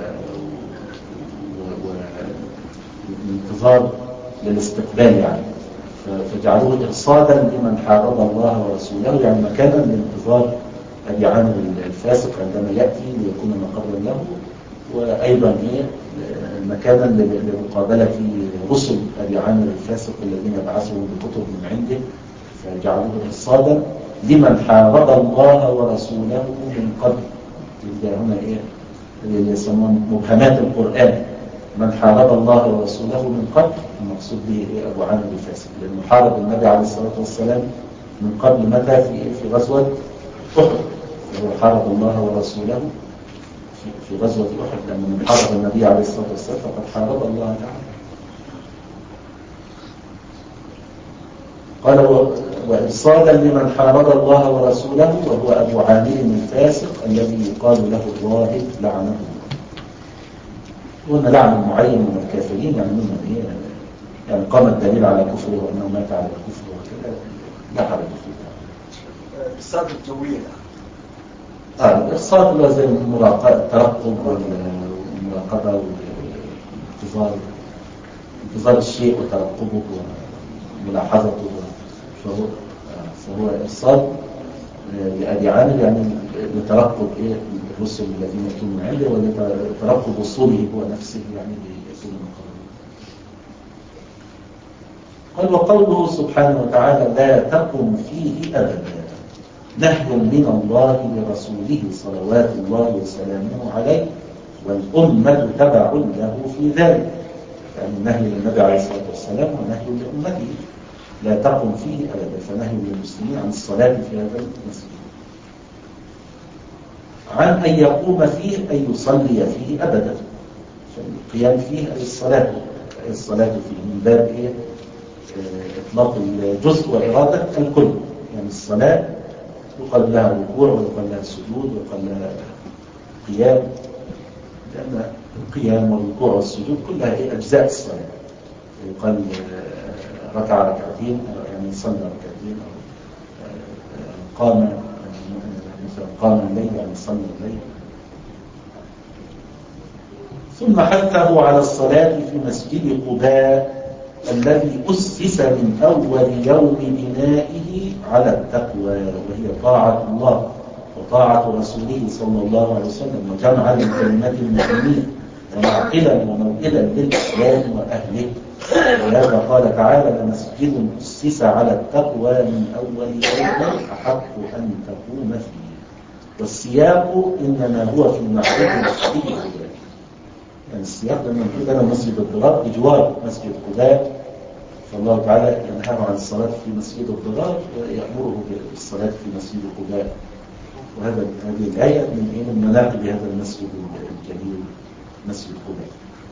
والانتظار للاستقبال يعني، فجعلوه إرصادا لمن حارب الله ورسوله، يعني مكانا لانتظار أبي عامر الفاسق عندما يأتي ليكون مقرا له، وأيضا إيه مكانا لمقابلة رسل أبي عامر الفاسق الذين بعثوا بكتب من عنده، فجعلوه إرصادا لمن حارب الله ورسوله من قبل. يبقى هنا إيه اللي يسمون مبهمات القرآن، من حارب الله ورسوله من قبل، المقصود به إيه؟ أبو عامر الفاسق، لأنه حارب النبي عليه الصلاة والسلام من قبل متى في في غزوة أحد، وهو حارب الله ورسوله في غزوة أحد، لأن من حارب النبي عليه الصلاة والسلام فقد حارب الله تعالى. قال وإرصادا لمن حارب الله ورسوله وهو أبو عامر الفاسق الذي يقال له الراهب لعنه الله. وأن لعن معين من الكافرين، يعني من إيه؟ يعني قام الدليل على كفره وأنه مات على الكفر وكذا، لا حرج فيه. الإرصاد الجوية. آه الإرصاد اللي هو زي المراقبة، الترقب والمراقبة والانتظار، انتظار الشيء وترقبه وملاحظته، فهو فهو إرصاد لأبي عامر، يعني لترقب إيه الرسل الذين يأتون من عنده، ولترقب وصوله هو نفسه، يعني ليكون مقربا. قال وقوله سبحانه وتعالى لا تقم فيه أبدا، نهي من الله لرسوله صلوات الله وسلامه عليه، والأمة تبع له في ذلك، يعني نهي للنبي عليه الصلاة والسلام ونهي لأمته لا تقم فيه أبدا، فنهي للمسلمين عن الصلاة في هذا المسجد، عن أن يقوم فيه أي يصلي فيه أبدا، فالقيام فيه أي الصلاة، أي الصلاة فيه من باب إيه؟ إطلاق الجزء وإرادة الكل، يعني الصلاة يقال لها ركوع ويقال لها سجود ويقال لها قيام، لأن القيام والركوع والسجود كلها إيه؟ أجزاء الصلاة. يقال ركع ركعتين، يعني صلى ركعتين، أو قام مثلا قام الليل، يعني صلى الليل. ثم حثه على الصلاة في مسجد قباء الذي أسس من أول يوم بنائه على التقوى، وهي طاعة الله وطاعة رسوله صلى الله عليه وسلم، وجمعا لكلمة المؤمنين ومعقلا وموئلا للإسلام وأهله. ولهذا قال تعالى لمسجد أسس على التقوى من أول يوم أحق أن تقوم فيه. والسياق إنما هو في معرفة مسجد قباء، يعني السياق لما نقول أنا مسجد الضرار بجوار مسجد قباء، فالله تعالى ينهى عن الصلاة في مسجد الضرار ويأمره بالصلاة في مسجد قباء. وهذا هذه الآية من إيه من مناقب هذا المسجد الكبير، مسجد قباء.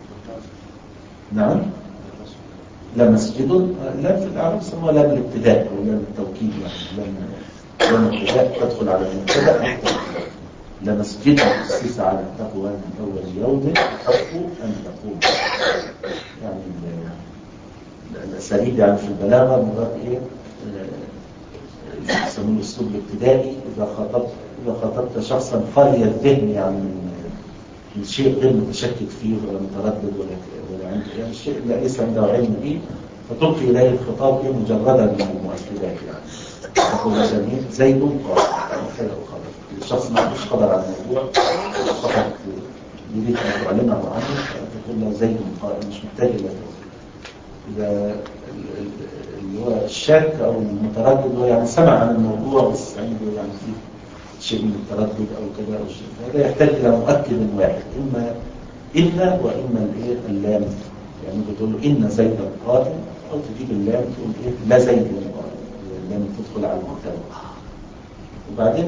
نعم، لا مسجد، لا في الأعراب سموها لا بالابتداء أو لا بالتوكيد، يعني لما الابتداء تدخل على المبتدأ، لمسجد أسس على التقوى من أول يوم أحق أن تقوم. يعني الأساليب يعني في البلاغة مرات إيه يسمون الأسلوب الابتدائي، إذا خاطبت إذا خاطبت شخصا خالي الذهن، يعني من شيء غير متشكك فيه ولا متردد ولا ولا عنده يعني الشيء اللي ليس عنده علم به، فتلقي إليه الخطاب إيه مجردا من المؤكدات، يعني تقول مثلا زيد قائم كذا وخلاص. الشخص ما عندوش قدر على الموضوع فقط يريد أن تعلمه عنه، تقول له زيد قائم، مش محتاج إلى إذا اللي هو الشاك أو المتردد هو يعني سمع عن الموضوع بس عنده يعني فيه شيء من التردد أو كذا أو شيء، هذا يحتاج إلى مؤكد واحد، إما إن وإما الإيه اللام، يعني بتقول له إن زيدا قائم، أو تجيب اللام تقول إيه لا زيد قائم، اللام تدخل على المبتدأ. وبعدين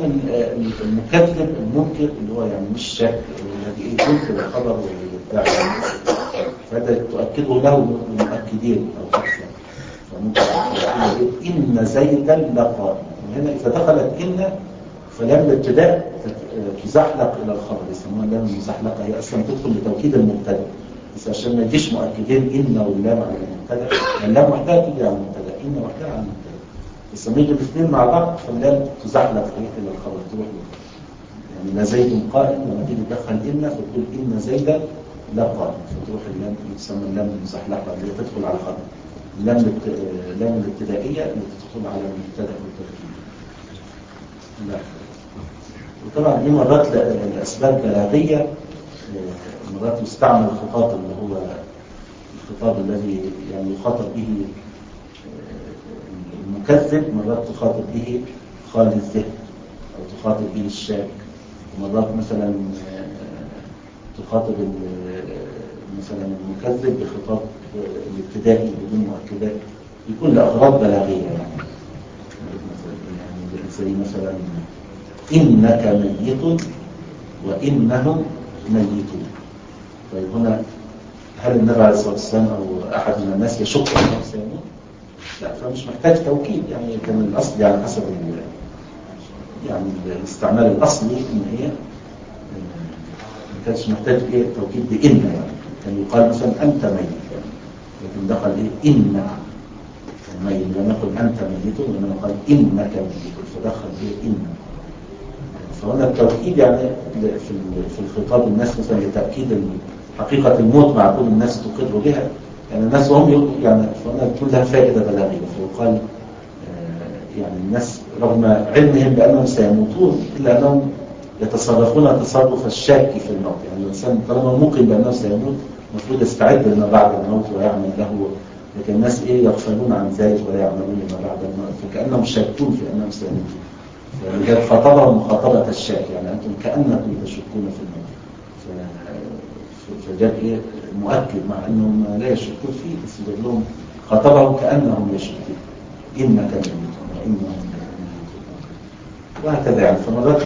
المكذب المنكر اللي هو يعني مش شاك، الذي ينكر الخبر ويدعي فهذا تؤكده له مؤكدين أو أكثر. فممكن تقول إن زيدا لقائم. وهنا إذا دخلت إن فلام الابتداء تزحلق إلى الخبر، يسمونها لام المزحلقة، هي أصلا تدخل لتوكيد المبتدأ، بس عشان ما يجيش مؤكدين إن واللام على المبتدأ، اللام وحدها تيجي على المبتدأ، إن وحدها على المبتدأ، بس لما يجوا الاثنين مع بعض فاللام تزحلق إلى الخبر تروح له. يعني لا زيد قائم، لما تيجي تدخل إن فتقول إن زيدا لا قائم، فتروح اللام تسمى اللام المزحلقة اللي تدخل على الخبر. اللام اللام الابتدائية اللي تدخل على المبتدأ والتوكيد. لا. وطبعا دي مرات لأسباب بلاغية، مرات يستعمل الخطاب اللي هو الخطاب الذي يعني يخاطب به المكذب، مرات تخاطب به خالي الذهن أو تخاطب به الشاك، ومرات مثلا تخاطب مثلا المكذب بخطاب الابتدائي بدون مؤكدات، يكون لأغراض بلاغية يعني. يعني زي مثلا إنك ميت وإنهم ميتون. طيب هنا هل النبي عليه الصلاة والسلام أو أحد من الناس يشك أنه سيموت؟ لا، فمش محتاج توكيد. يعني كان الأصل يعني حسب يعني الاستعمال الأصلي إن هي ما كانش محتاج إيه توكيد بإن، يعني كان يقال مثلا أنت ميت، لكن دخل إيه إنك ميت، لم يقل أنت ميت وإنما قال إنك ميت، فدخل إيه إن. فهنا التوكيد يعني في في الخطاب الناس مثلا لتأكيد حقيقة الموت مع كل الناس تقر بها، يعني الناس هم يعني فهنا تكون لها فائدة بلاغية، فيقال يعني الناس رغم علمهم بأنهم سيموتون إلا أنهم يتصرفون تصرف الشاك في الموت. يعني الإنسان طالما ممكن بأنه سيموت المفروض يستعد لما بعد الموت ويعمل له، لكن الناس إيه يغفلون عن ذلك ولا يعملون لما بعد الموت، فكأنهم شاكون في أنهم سيموتون. فلذلك خاطبهم مخاطبة الشاك، يعني أنتم كأنكم تشكون في الموت، فجاب إيه مؤكد مع أنهم لا يشكون فيه، بس جاب لهم خاطبهم كأنهم يشكون إنك ميت وإنهم ميتون وهكذا. يعني فمرات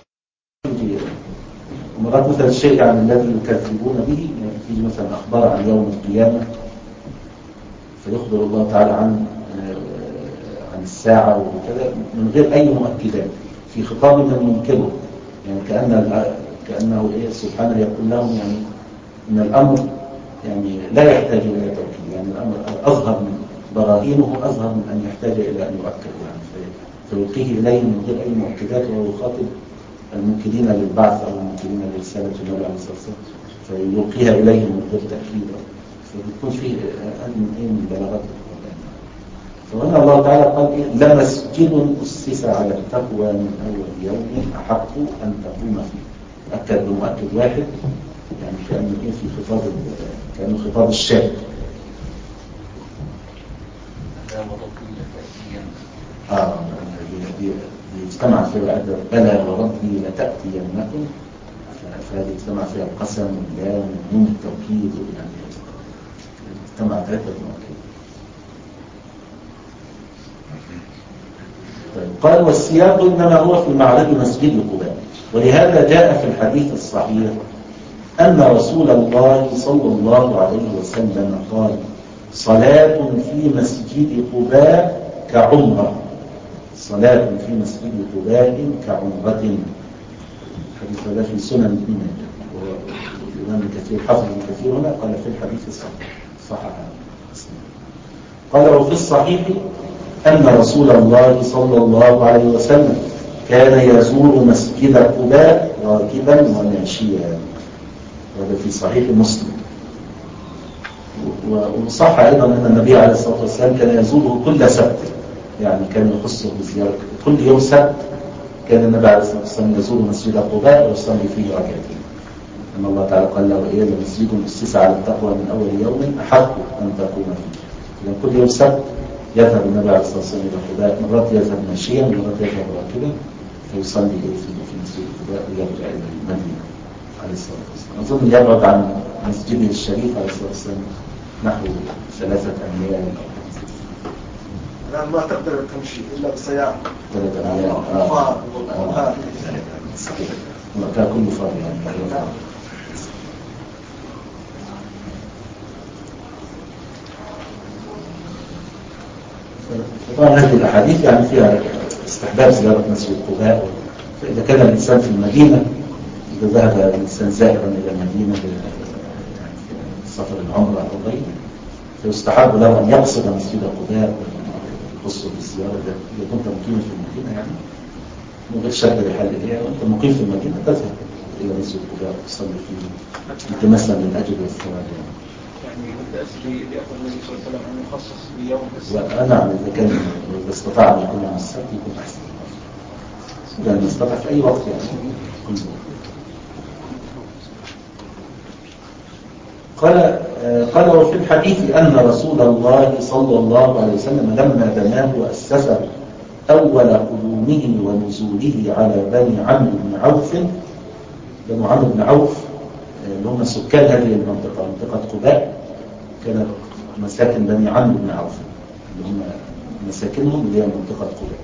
ومرات مثلا الشيء يعني الذي يكذبون به، يعني تيجي مثلا أخبار عن يوم القيامة فيخبر الله تعالى عن عن الساعة وكذا من غير أي مؤكدات في خطاب من ينكره، يعني كأن كأنه إيه سبحانه يقول لهم يعني إن الأمر يعني لا يحتاج إلى توكيد، يعني الأمر أظهر من براهينه أظهر من أن يحتاج إلى أن يؤكد، يعني فيلقيه إليه من غير أي مؤكدات، وهو يخاطب المنكرين للبعث أو المنكرين لرسالة النبي عليه الصلاة والسلام، فيلقيها إليهم من غير تأكيد، فبتكون فيه من أي من بلاغات القرآن. فهنا الله تعالى قال إيه لمسجد أسس على التقوى من أول يوم أحق أن تقوم فيه، أكد بمؤكد واحد، يعني كأنه إيه في خطاب كأنه خطاب الشاك. آه يجتمع فيها العدد بلى وربي لتأتينكم، فهذه يجتمع فيها القسم واللام والنون التوكيد، يعني اجتمع عدة مؤكد. طيب قال والسياق إنما هو في معرض مسجد قباء، ولهذا جاء في الحديث الصحيح أن رسول الله صلى الله عليه وسلم قال صلاة في مسجد قباء كعمرة، صلاة في مسجد قباء كعمرة. الحديث هذا في سنن ابن ماجه، والإمام كثير حفظ ابن كثير هنا قال في الحديث الصحيح صححه. قال وفي الصحيح أن رسول الله صلى الله عليه وسلم كان يزور مسجد قباء راكبا وماشيا، هذا في صحيح مسلم. وصح أيضا أن النبي عليه الصلاة والسلام كان يزوره كل سبت، يعني كان يخصه بزيارة كل يوم سبت، كان النبي عليه الصلاة والسلام يزور مسجد قباء ويصلي فيه ركعتين، أن الله تعالى قال له إيه لمسجد أسس على التقوى من أول يوم أحق أن تقوم فيه. إذن كل يوم سبت يذهب النبي عليه الصلاة والسلام إلى قباء، مرات يذهب ماشيا ومرات يذهب راكبا، فيصلي في مسجد قباء ويرجع إلى المدينة عليه الصلاة والسلام. أظن يبعد عن مسجده الشريف عليه الصلاة والسلام نحو ثلاثة أميال. الآن ما تقدر تمشي إلا بسيارة. ثلاثة أميال. فار والقرآن. صحيح. المكان كله فاضي يعني. طبعا هذه الأحاديث يعني فيها استحباب زيارة مسجد قباء. فإذا كان الإنسان في المدينة، إذا ذهب الإنسان زائرا إلى المدينة يعني في سفر العمرة أو غيره، فيستحب له أن يقصد مسجد قباء ويخصه بالزيارة إذا كنت مقيما في المدينة، يعني من غير شد رحال إليها. وأنت مقيم في المدينة تذهب إلى مسجد قباء وتصلي فيه التماسا للأجر والثواب. يعني بالتأسي يأخذ النبي صلى الله عليه وسلم أن يخصص بيوم بس. نعم، إذا كان إذا استطاع أن يكون يوم السبت يكون أحسن، لأن استطاع في أي وقت يعني كل وقت. قال قال وفي الحديث أن رسول الله صلى الله عليه وسلم لما بناه وأسسه أول قدومه ونزوله على بني عمرو بن عوف. بني عمرو بن عوف اللي هم سكان هذه المنطقة، منطقة قباء، كانت مساكن بني عمرو بن عوف اللي هم مساكنهم اللي هي منطقة قباء.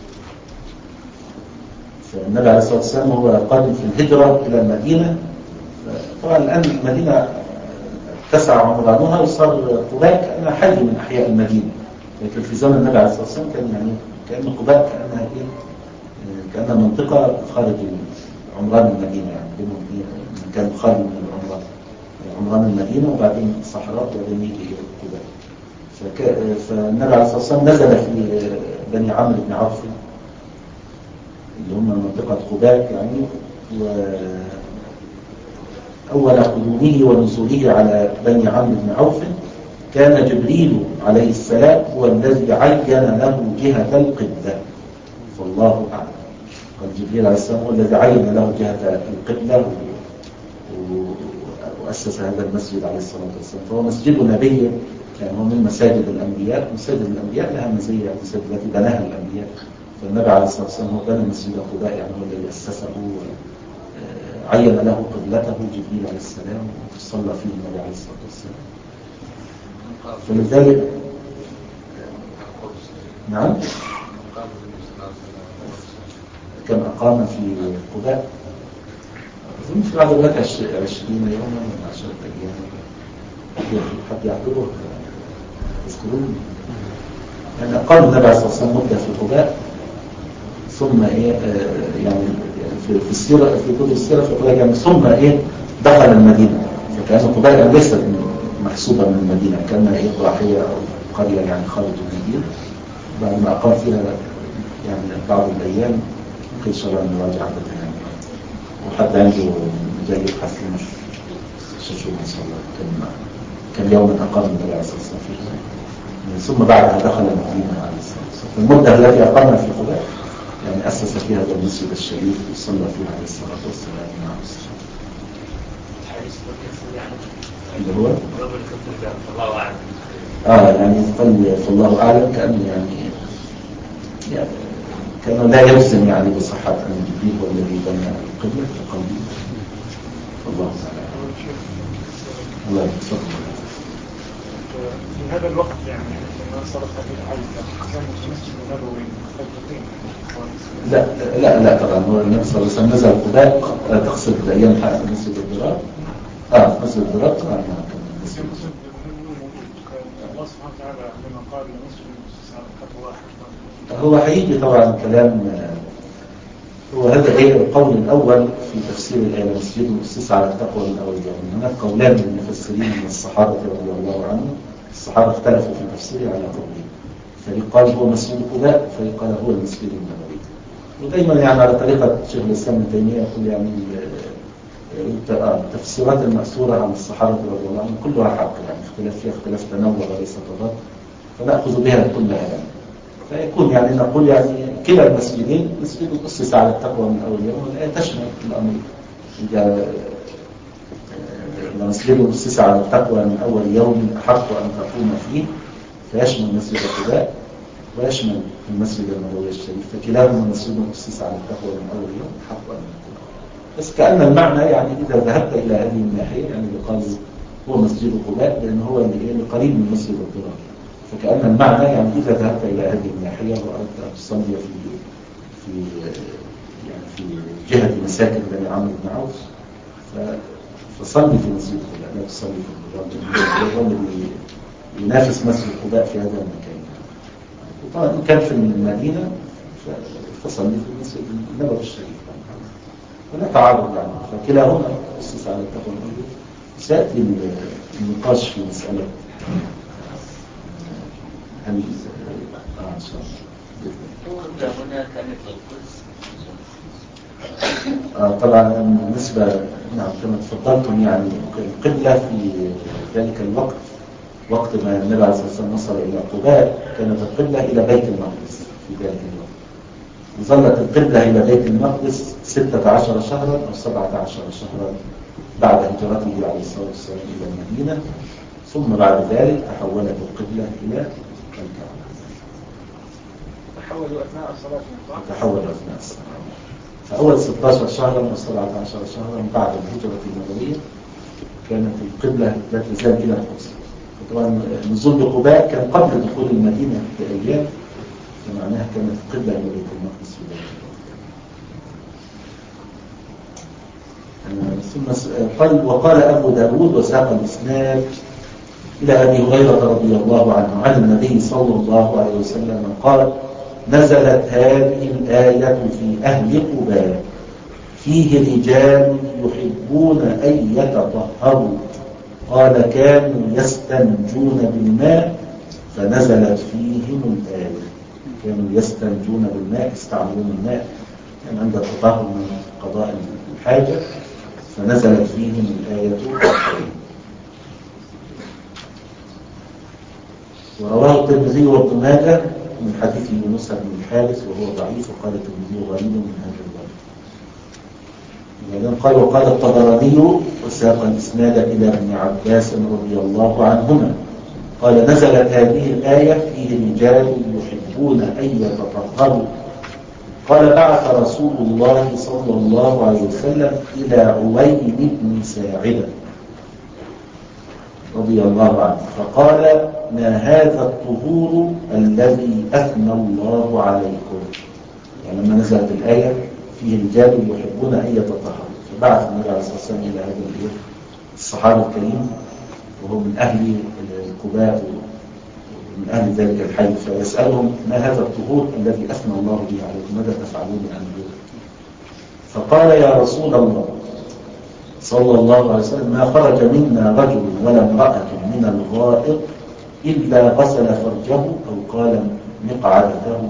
فالنبي عليه الصلاة والسلام هو قادم في الهجرة إلى المدينة. طبعا الآن المدينة اتسع عمرانها وصار قباء كأنها حي من أحياء المدينة، لكن في زمن النبي عليه الصلاة والسلام كان يعني كأن قباء كأنها إيه، كأنها منطقة خارج عمران المدينة، يعني بينهم كان خارج من العمران، عمران المدينة وبعدين صحراء وبعدين يجي إلى قباء. فالنبي عليه الصلاة والسلام نزل في بني عمرو بن عوف اللي هم منطقة قباء يعني. وأول قدومه ونزوله على بني عمرو بن عوف كان جبريل عليه السلام هو الذي عين له جهة القبلة، فالله أعلم. قال جبريل عليه السلام هو الذي عين له جهة القبلة وأسس هذا المسجد عليه الصلاة والسلام. فهو مسجد نبي، يعني هو من مساجد الأنبياء. مساجد الأنبياء لها مزية، المساجد التي بناها الأنبياء. فالنبي عليه الصلاة والسلام هو بنى مسجد قباء، يعني هو الذي أسسه وعين له قبلته جبريل عليه السلام وصلى فيه النبي عليه الصلاة والسلام. فلذلك نعم كم أقام في قباء؟ أظن في بعض الوقت عشرين يوما من عشرة أيام. حد يعتبر تذكرون يعني أقام النبي عليه الصلاة والسلام مدة في قباء، ثم إيه آه يعني في, في السيرة في كتب السيرة في قباء يعني ثم إيه دخل المدينة. فكأن قباء ليست محسوبة من المدينة، كان إيه ضاحية أو قرية يعني خارج المدينة. بعد ما أقام فيها يعني بعض الأيام ممكن شرع المراجعة يعني. وحد عنده مجال يبحث لنا شوفوا إن شاء الله كم كم يوم أقام النبي عليه الصلاة والسلام فيه، ثم بعدها دخل المدينة عليه الصلاة والسلام. المدة التي أقامها في قباء يعني أسس فيها هذا المسجد الشريف وصلى فيه عليه الصلاة والسلام مع الصحابة. اللي هو الله أعلم. آه يعني قال فالله أعلم، كأنه يعني يعني كأنه لا يلزم يعني بصحة أن جبريل هو الذي بنى القبلة القلبية. فالله تعالى الله يتفضل. في هذا الوقت يعني لما صارت هذه الحادثة كان المسجد النبوي مختلفين. لا لا لا طبعا هو النبي صلى الله عليه وسلم نزل قباء تقصد بأيام مسجد الضرار. اه مسجد الضرار طبعا كان مسجد الله سبحانه وتعالى عندما قال مسجد على التقوى واحد. هو هيجي طبعا كلام. هو هذا ايه القول الاول في تفسير الايه مسجد مؤسس على التقوى من اول يوم. هناك قولان من المفسرين من الصحابه رضي الله عنهم. الصحابه اختلفوا في تفسيره على قولين، فريق قال هو مسجد قباء، فريق قال هو المسجد النبوي. ودايما يعني على طريقه شيخ الاسلام ابن تيميه يقول يعني التفسيرات المأثوره عن الصحابه رضي الله عنهم كلها حق، يعني اختلاف فيها اختلاف تنوع وليس تضاد، فناخذ بها كلها يعني. فيكون يعني نقول يعني كلا المسجدين مسجد أسس على التقوى من أول يوم، والآية تشمل الأمر. إذا مسجد أسس على التقوى من أول يوم أحق أن تقوم فيه، فيشمل مسجد قباء ويشمل المسجد النبوي الشريف، فكلاهما مسجد أسس على التقوى من أول يوم أحق أن تقوم. بس كأن المعنى يعني إذا ذهبت إلى هذه الناحية يعني يقال هو مسجد قباء لأنه هو اللي قريب من مسجد الضرار. فكأن المعنى يعني إذا ذهبت إلى هذه الناحية وأردت أن تصلي في في يعني في جهة مساكن بني عمرو بن عوف فصلي في مسجد قباء، لا تصلي في الضرار، هو الذي ينافس مسجد قباء في هذا المكان. وطبعا إن كان في المدينة فصلي في المسجد النبوي الشريف ولا تعارض يعني، فكلاهما أسس على التقوى. سيأتي النقاش في مسألة هل آه إن شاء الله هنا كانت القدس آه طبعا بالنسبة نعم كما تفضلتم يعني القبلة في ذلك الوقت وقت ما النبي عليه الصلاة والسلام وصل إلى قباء كانت القبلة إلى بيت المقدس في ذلك الوقت، وظلت القبلة إلى بيت المقدس ستة عشر شهرا أو سبعة عشر شهرا بعد هجرته عليه الصلاة والسلام إلى المدينة، ثم بعد ذلك تحولت القبلة إلى الكعبة. تحولوا أثناء الصلاة تحولوا أثناء الصلاة. فأول ستة عشر شهرا أو سبعة عشر شهرا بعد الهجرة النبوية كانت القبلة لا تزال إلى القدس. طبعا نزول بقباء كان قبل دخول المدينة بأيام، فمعناها كانت القبلة إلى بيت المقدس في ذلك الوقت. ثم قال وقال أبو داود وساق الإسناد إلى أبي هريرة رضي الله عنه عن النبي صلى الله عليه وسلم قال: نزلت هذه الآية في أهل قباء فيه رجال يحبون أن يتطهروا، قال كانوا يستنجون بالماء فنزلت فيهم الآية. كانوا يستنجون بالماء، يستعملون الماء كان عند التطهر من قضاء الحاجة، فنزلت فيهم الآية. ورواه الترمذي وابن ماجه من حديث يونس بن الحارث وهو ضعيف، وقال الترمذي غريب من هذا الوجه. وبعدين قال وقال الطبراني وساق الإسناد إلى ابن عباس رضي الله عنهما قال: نزلت هذه الآية فيه رجال يحبون أن يتطهروا، قال: بعث رسول الله صلى الله عليه وسلم إلى عويم بن ساعدة رضي الله عنه فقال: ما هذا الطهور الذي أثنى الله عليكم؟ يعني لما نزلت الآية فيه رجال يحبون أن يتطهروا، فبعث النبي عليه الصلاة والسلام إلى هذا الصحابي الكريم وهو من أهل قباء ومن أهل ذلك الحي، فيسألهم: ما هذا الطهور الذي أثنى الله به عليكم؟ ماذا تفعلون عنه؟ فقال: يا رسول الله صلى الله عليه وسلم: ما خرج منا رجل ولا امرأة من الغائط إلا غسل فرجه أو قال مقعدته.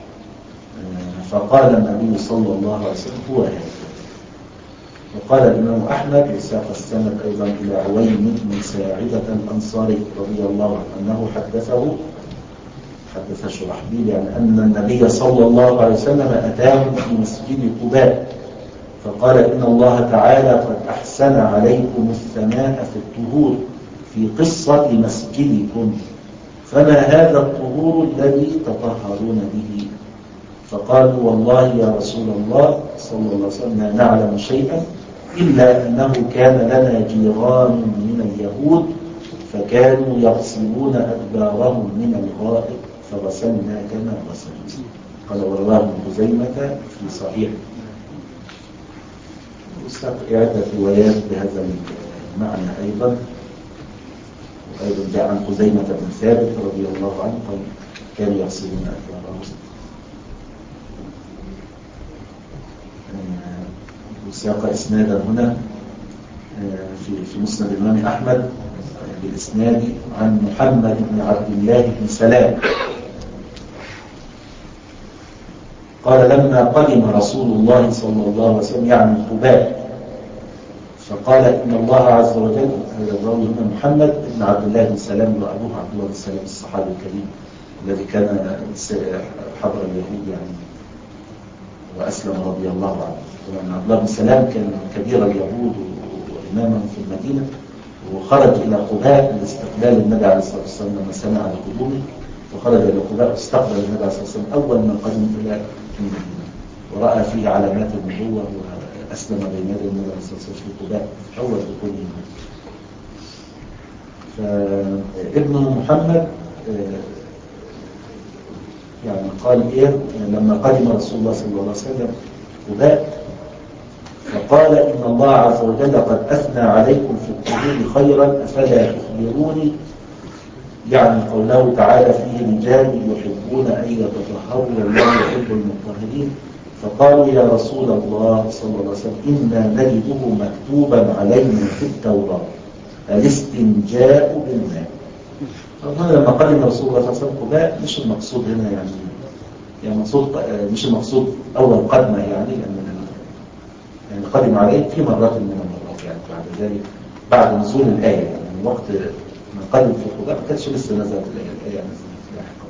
فقال النبي صلى الله عليه وسلم: هو هذا. وقال الإمام أحمد وساق السند أيضا إلى عويم بن ساعدة الأنصاري رضي الله عنه أنه حدثه حدث شرحبيل يعني أن النبي صلى الله عليه وسلم أتاهم في مسجد قباء فقال: إن الله تعالى قد أحسن عليكم الثناء في الطهور في قصة مسجدكم، فما هذا الطهور الذي تطهرون به؟ فقالوا: والله يا رسول الله صلى الله عليه وسلم لا نعلم شيئا إلا أنه كان لنا جيران من اليهود فكانوا يغسلون أدبارهم من الغائط فغسلنا كما غسلوا. قال ورواه ابن خزيمة في صحيح. وساق عدة روايات بهذا المعنى أيضا، وأيضا جاء عن خزيمة بن ثابت رضي الله عنه قال كانوا يغسلون أدبارهم. وساق إسنادا هنا في في مسند الإمام أحمد بالإسناد عن محمد بن عبد الله بن سلام قال: لما قدم رسول الله صلى الله عليه وسلم يعني قباء فقال: إن الله عز وجل، هذا الراوي هنا محمد بن عبد الله بن سلام وأبوه عبد الله بن سلام الصحابي الكريم الذي كان حضر اليهود يعني وأسلم رضي الله عنه. طبعا عبد الله بن سلام كان كبير اليهود وإمامهم في المدينة، وخرج إلى قباء لاستقبال النبي عليه الصلاة والسلام لما سمع عن قدومه، فخرج إلى قباء واستقبل النبي عليه الصلاة والسلام أول من قدم إلى المدينة، ورأى فيه علامات النبوة وأسلم بين يدي النبي عليه الصلاة والسلام في قباء أول دخوله. فابنه محمد يعني قال إيه يعني لما قدم رسول الله صلى الله عليه وسلم قباء فقال: إن الله عز وجل قد أثنى عليكم في الطهور خيرا أفلا تخبروني يعني قوله تعالى فيه رجال يحبون أن يتطهروا والله يحب المطهرين، فقالوا يا رسول الله صلى الله عليه وسلم إنا نجده مكتوبا علينا في التوراة الاستنجاء بالماء. هنا لما قدم رسول الله صلى الله عليه وسلم قباء مش المقصود هنا يعني يعني مقصود مش المقصود أول قدمة يعني يعني, يعني قدم عليه في مرات من المرات يعني بعد ذلك بعد نزول الآية يعني وقت ما قدم في قباء ما كانتش لسه نزلت الآية الآية نزلت لاحقا.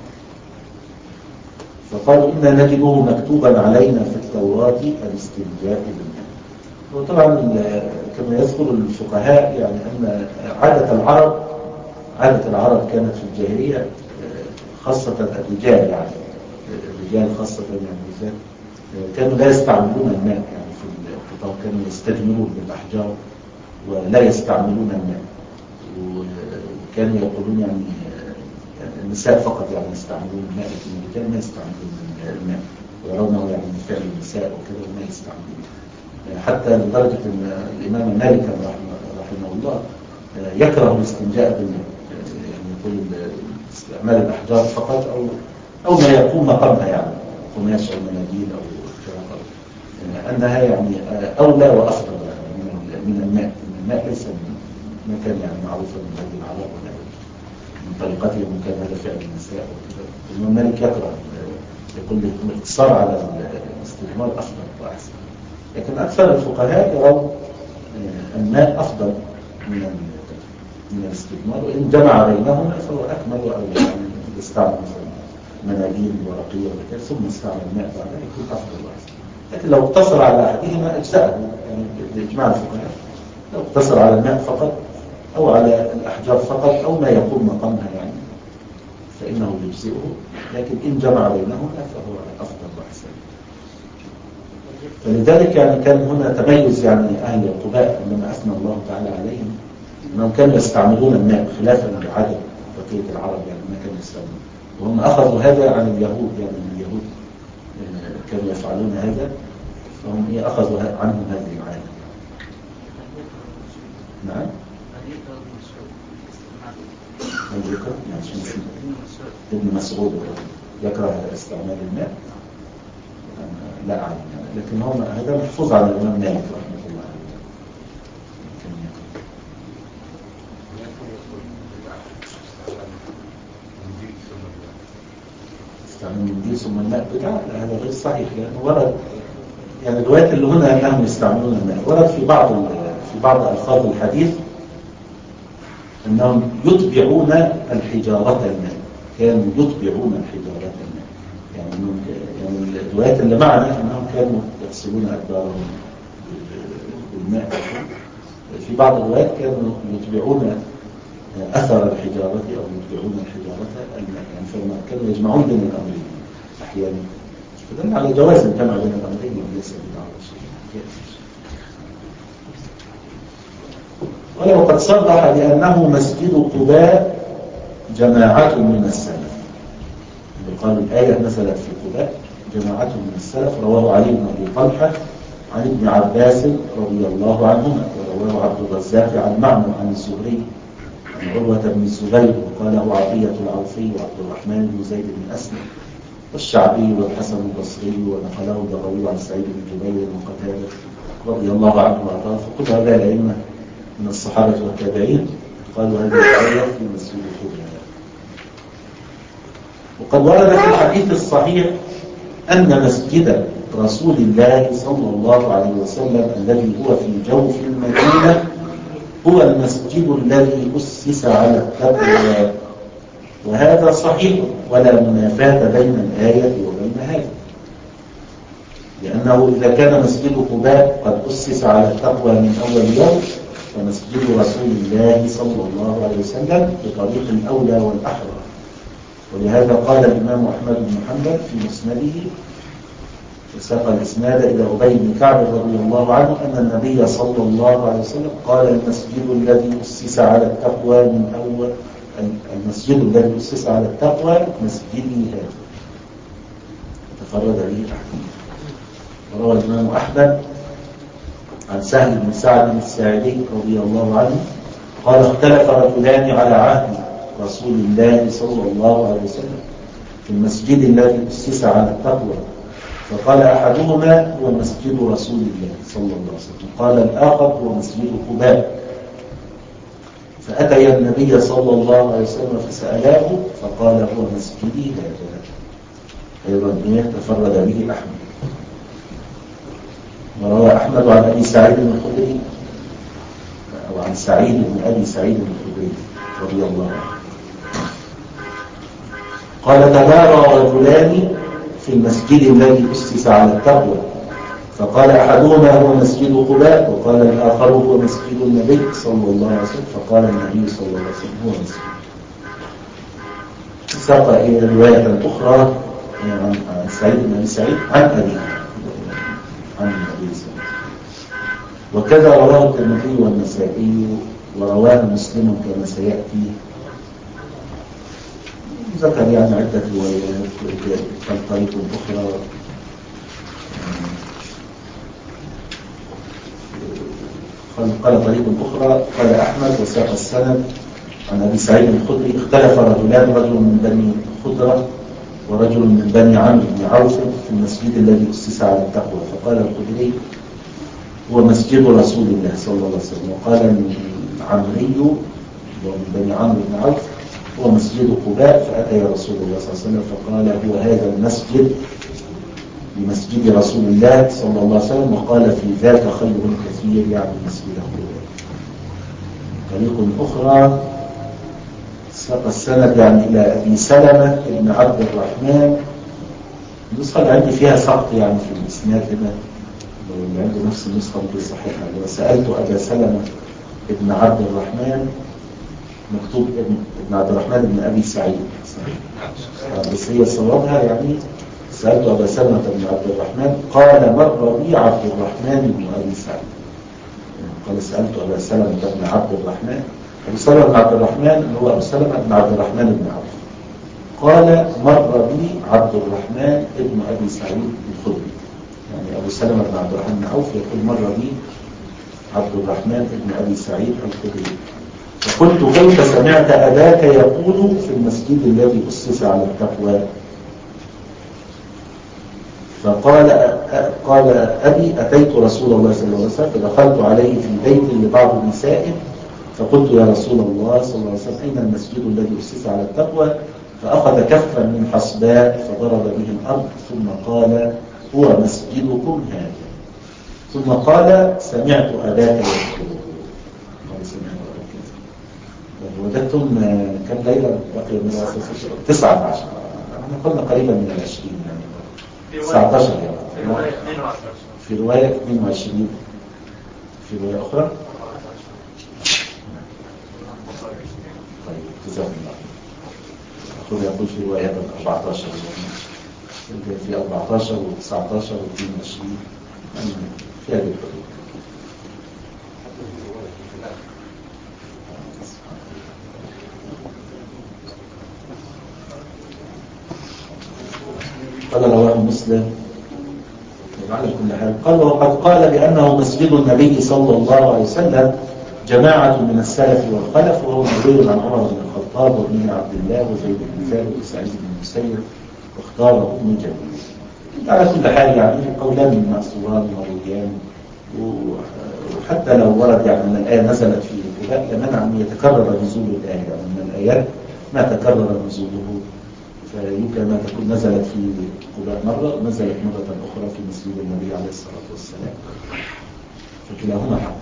فقالوا إنا نجده مكتوبا علينا في التوراة الاستنجاء بالماء. وطبعا كما يذكر الفقهاء يعني أن عادة العرب عادة العرب كانت في الجاهلية خاصة الرجال يعني الرجال خاصة يعني كانوا لا يستعملون الماء يعني في الخطاب، كانوا يستجملون بالأحجار ولا يستعملون الماء، وكانوا يقولون يعني النساء فقط يعني يستعملون الماء لكن الرجال ما يستعملون الماء ويرونه يعني من فعل النساء وكذا وما يستعملون، حتى لدرجة أن الإمام مالك رحمه الله يكره الاستنجاء بالماء يعني يقول استعمال الأحجار فقط أو أو ما يقوم مقامها يعني قماش أو مناديل أو كذا أنها يعني أولى وأفضل يعني من الماء. الماء ليس ما كان يعني معروفا من هذه العرب ولا من طريقتهم كان هذا فعل النساء وكذا. الإمام مالك يكره يقول الاقتصار على الاستعمال أفضل وأحسن، لكن أكثر الفقهاء يرون الماء أفضل من من الاستثمار، وإن جمع بينهما فهو أكمل وأولى يعني يستعمل مثلا مناديل ورقية وكذا ثم استعمل الماء بعدها يكون أفضل وأحسن. لكن لو اقتصر على أحدهما أجزاءه يعني بإجماع الفقهاء، لو اقتصر على الماء فقط أو على الأحجار فقط أو ما يقوم مقامها يعني فإنه يجزئه، لكن إن جمع بينهما فهو أفضل وأحسن. فلذلك يعني كان هنا تميز يعني أهل قباء عندما أثنى الله تعالى عليهم أنهم كانوا يستعملون الماء خلافا لعدد بقية العرب يعني ما كانوا يستعملون، وهم أخذوا هذا عن اليهود يعني اليهود كانوا يفعلون هذا فهم إيه أخذوا عنهم هذه العادة. نعم ابن مسعود يكره استعمال الماء لا أعلم يعني. لكن هم هذا محفوظ على الإمام مالك رحمه الله عليه. استعمال المنديل ثم الماء بدعة هذا غير صحيح، لأنه ورد يعني الروايات اللي هنا أنهم يستعملون الماء ورد في بعض في بعض ألفاظ الحديث أنهم يتبعون الحجارة الماء، كانوا يتبعون الحجارة الماء يعني يعني الروايات اللي معنا أنهم كانوا يغسلون أدبارهم بالماء. في بعض الروايات كانوا يتبعون أثر الحجارة أو يتبعون الحجارة الماء يعني فما كانوا يجمعون بين الأمرين أحيانا، فدل على جواز الجمع بين الأمرين وليس بدعة شيء. ولو قد صرح بأنه مسجد قباء جماعة من السلف، قالوا الآية نزلت في قباء جماعة من السلف، رواه علي بن أبي طلحة عن ابن عباس رضي الله عنهما، ورواه عبد الرزاق عن معمر عن الزهري عن عروة بن الزبير وقاله عطية العوفي وعبد الرحمن بن زيد بن أسلم والشعبي والحسن البصري ونقله البغوي عن سعيد بن جبير وقتادة رضي الله عنه وارضاه. فكل هؤلاء الأئمة من الصحابة والتابعين قالوا هذه الآية في مسجد قباء. وقد ورد في الحديث الصحيح أن مسجد رسول الله صلى الله عليه وسلم الذي هو في جوف المدينة هو المسجد الذي أسس على التقوى، وهذا صحيح ولا منافاة بين الآية وبين هذا، لأنه إذا كان مسجد قباء قد أسس على التقوى من أول يوم فمسجد رسول الله صلى الله عليه وسلم بطريق الأولى والأحرى. ولهذا قال الإمام أحمد بن حنبل في مسنده وساق الإسناد إلى أبي بن كعب رضي الله عنه أن النبي صلى الله عليه وسلم قال المسجد الذي أسس على التقوى من أول المسجد الذي أسس على التقوى مسجدي هذا تفرد به أحمد. وروى الإمام أحمد عن سهل بن سعد الساعدي رضي الله عنه قال اختلف رجلان على عهد رسول الله صلى الله عليه وسلم في المسجد الذي أسس على التقوى. فقال أحدهما هو مسجد رسول الله صلى الله عليه وسلم، قال الآخر هو مسجد قباء. فأتي النبي صلى الله عليه وسلم فسألاه فقال هو مسجدي هذا. أيضا تفرد به أحمد. وروى أحمد عن أبي سعيد الخدري أو عن سعيد بن أبي سعيد الخدري رضي الله عنه قال تبارى رجلان في المسجد الذي أسس على التقوى، فقال أحدهما هو مسجد قباء وقال الآخر هو مسجد النبي صلى الله عليه وسلم، فقال النبي صلى الله عليه وسلم هو مسجد. ساق إلى رواية أخرى عن سعيد بن أبي سعيد عن أبي عن النبي صلى الله عليه وسلم. وكذا رواه الترمذي والنسائي ورواه مسلم كما سيأتي. ذكر يعني عدة روايات طريق أخرى قال طريق أخرى قال أحمد وساق السند عن أبي سعيد الخدري اختلف رجلان، رجل من بني خضرة ورجل من بني عمرو بن عوف في المسجد الذي أسس على التقوى، فقال الخدري هو مسجد رسول الله صلى الله عليه وسلم، وقال العمري ومن بني عمرو بن عوف هو مسجد قباء. فأتى رسول الله صلى الله عليه وسلم فقال هو هذا المسجد بمسجد رسول الله صلى الله عليه وسلم، وقال في ذاك خير كثير يعني مسجد قباء. طريق أخرى ساق السند يعني إلى أبي سلمة بن عبد الرحمن. النسخة اللي عندي فيها سقط يعني في الإسناد هنا، اللي عنده نفس النسخة اللي صحيحة. وسألت أبا سلمة بن عبد الرحمن، مكتوب ابن عبد الرحمن بن أبي سعيد بس هي صوابها يعني سألت أبا سلمة بن عبد الرحمن قال مر بي عبد الرحمن بن أبي سعيد. قال سألت أبا سلمة بن عبد الرحمن، أبو سلمة بن عبد الرحمن هو أبو سلمة بن عبد الرحمن بن عوف. قال مر بي عبد الرحمن بن أبي سعيد الخدري، يعني أبو سلمة بن عبد الرحمن بن عوف يقول مر بي عبد الرحمن بن أبي سعيد الخدري. فقلت كيف سمعت أباك يقول في المسجد الذي أسس على التقوى؟ فقال قال أبي أتيت رسول الله صلى الله عليه وسلم فدخلت عليه في بيت لبعض نسائه فقلت يا رسول الله صلى الله عليه وسلم أين المسجد الذي أسس على التقوى؟ فأخذ كفا من حصباء فضرب به الأرض ثم قال هو مسجدكم هذا. ثم قال سمعت أباك يقول. قال سمعت أباك يقول. وجدتم كم ليلة بقي من الأساس؟ تسعة عشر. احنا قلنا قريبا من العشرين يعني تسعة عشر يعني. في رواية اثنين وعشرين. في رواية أخرى طيب جزاكم الله. أخوه يقول في رواية أربعة عشر في أربعة عشر وتسعة عشر واثنين وعشرين في هذه الحدود. قال رواه مسلم على كل حال. قال وقد قال بأنه مسجد النبي صلى الله عليه وسلم جماعة من السلف والخلف، وهو مروي عن عمر بن الخطاب وابن عبد الله وزيد بن ثابت وسعيد بن المسيب واختاره ابن جرير. على كل حال يعني قولان مأثوران مرويان، وحتى لو ورد يعني أن الآية نزلت في قباء لمنع أن يتكرر نزول الآية، يعني من الآيات ما تكرر نزوله، فيمكن أن تكون نزلت في قباء مرة ونزلت مرة أخرى في مسجد النبي عليه الصلاة والسلام، فكلاهما حق.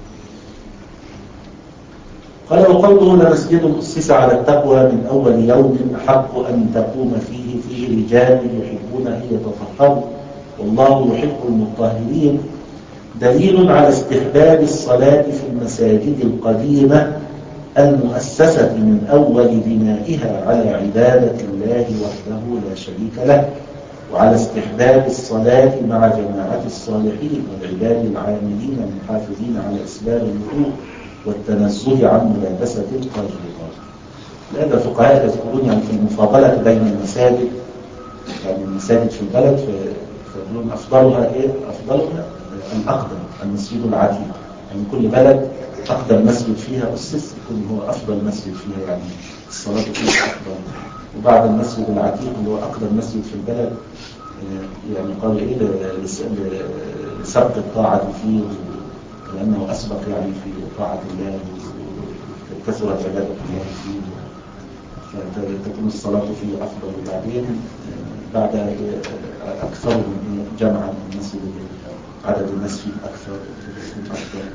قال وقوله لمسجد أسس على التقوى من أول يوم أحق أن تقوم فيه فيه رجال يحبون أن يتطهروا والله يحب المطهرين، دليل على استحباب الصلاة في المساجد القديمة المؤسسة من أول بنائها على عبادة الله وحده لا شريك له، وعلى استحباب الصلاة مع جماعة الصالحين والعباد العاملين المحافظين على إسباب الوضوء والتنزه عن ملابسة القاذورات. لهذا الفقهاء يذكرون يعني في المفاضلة بين المساجد، يعني المساجد في البلد فيقولون أفضلها إيه؟ أفضلها الأقدم المسجد العتيق، يعني كل بلد أقدم مسجد فيها أسس يكون هو أفضل مسجد فيها، يعني الصلاة فيه أفضل. وبعد المسجد العتيق اللي هو أقدم مسجد في البلد يعني قال إيه لسبق الطاعة فيه لأنه أسبق يعني في طاعة الله وكثرت عبادة الله فيه فتكون الصلاة فيه أفضل. وبعدين بعد أكثرهم جمعا المسجد عدد الناس فيه أكثر أكثر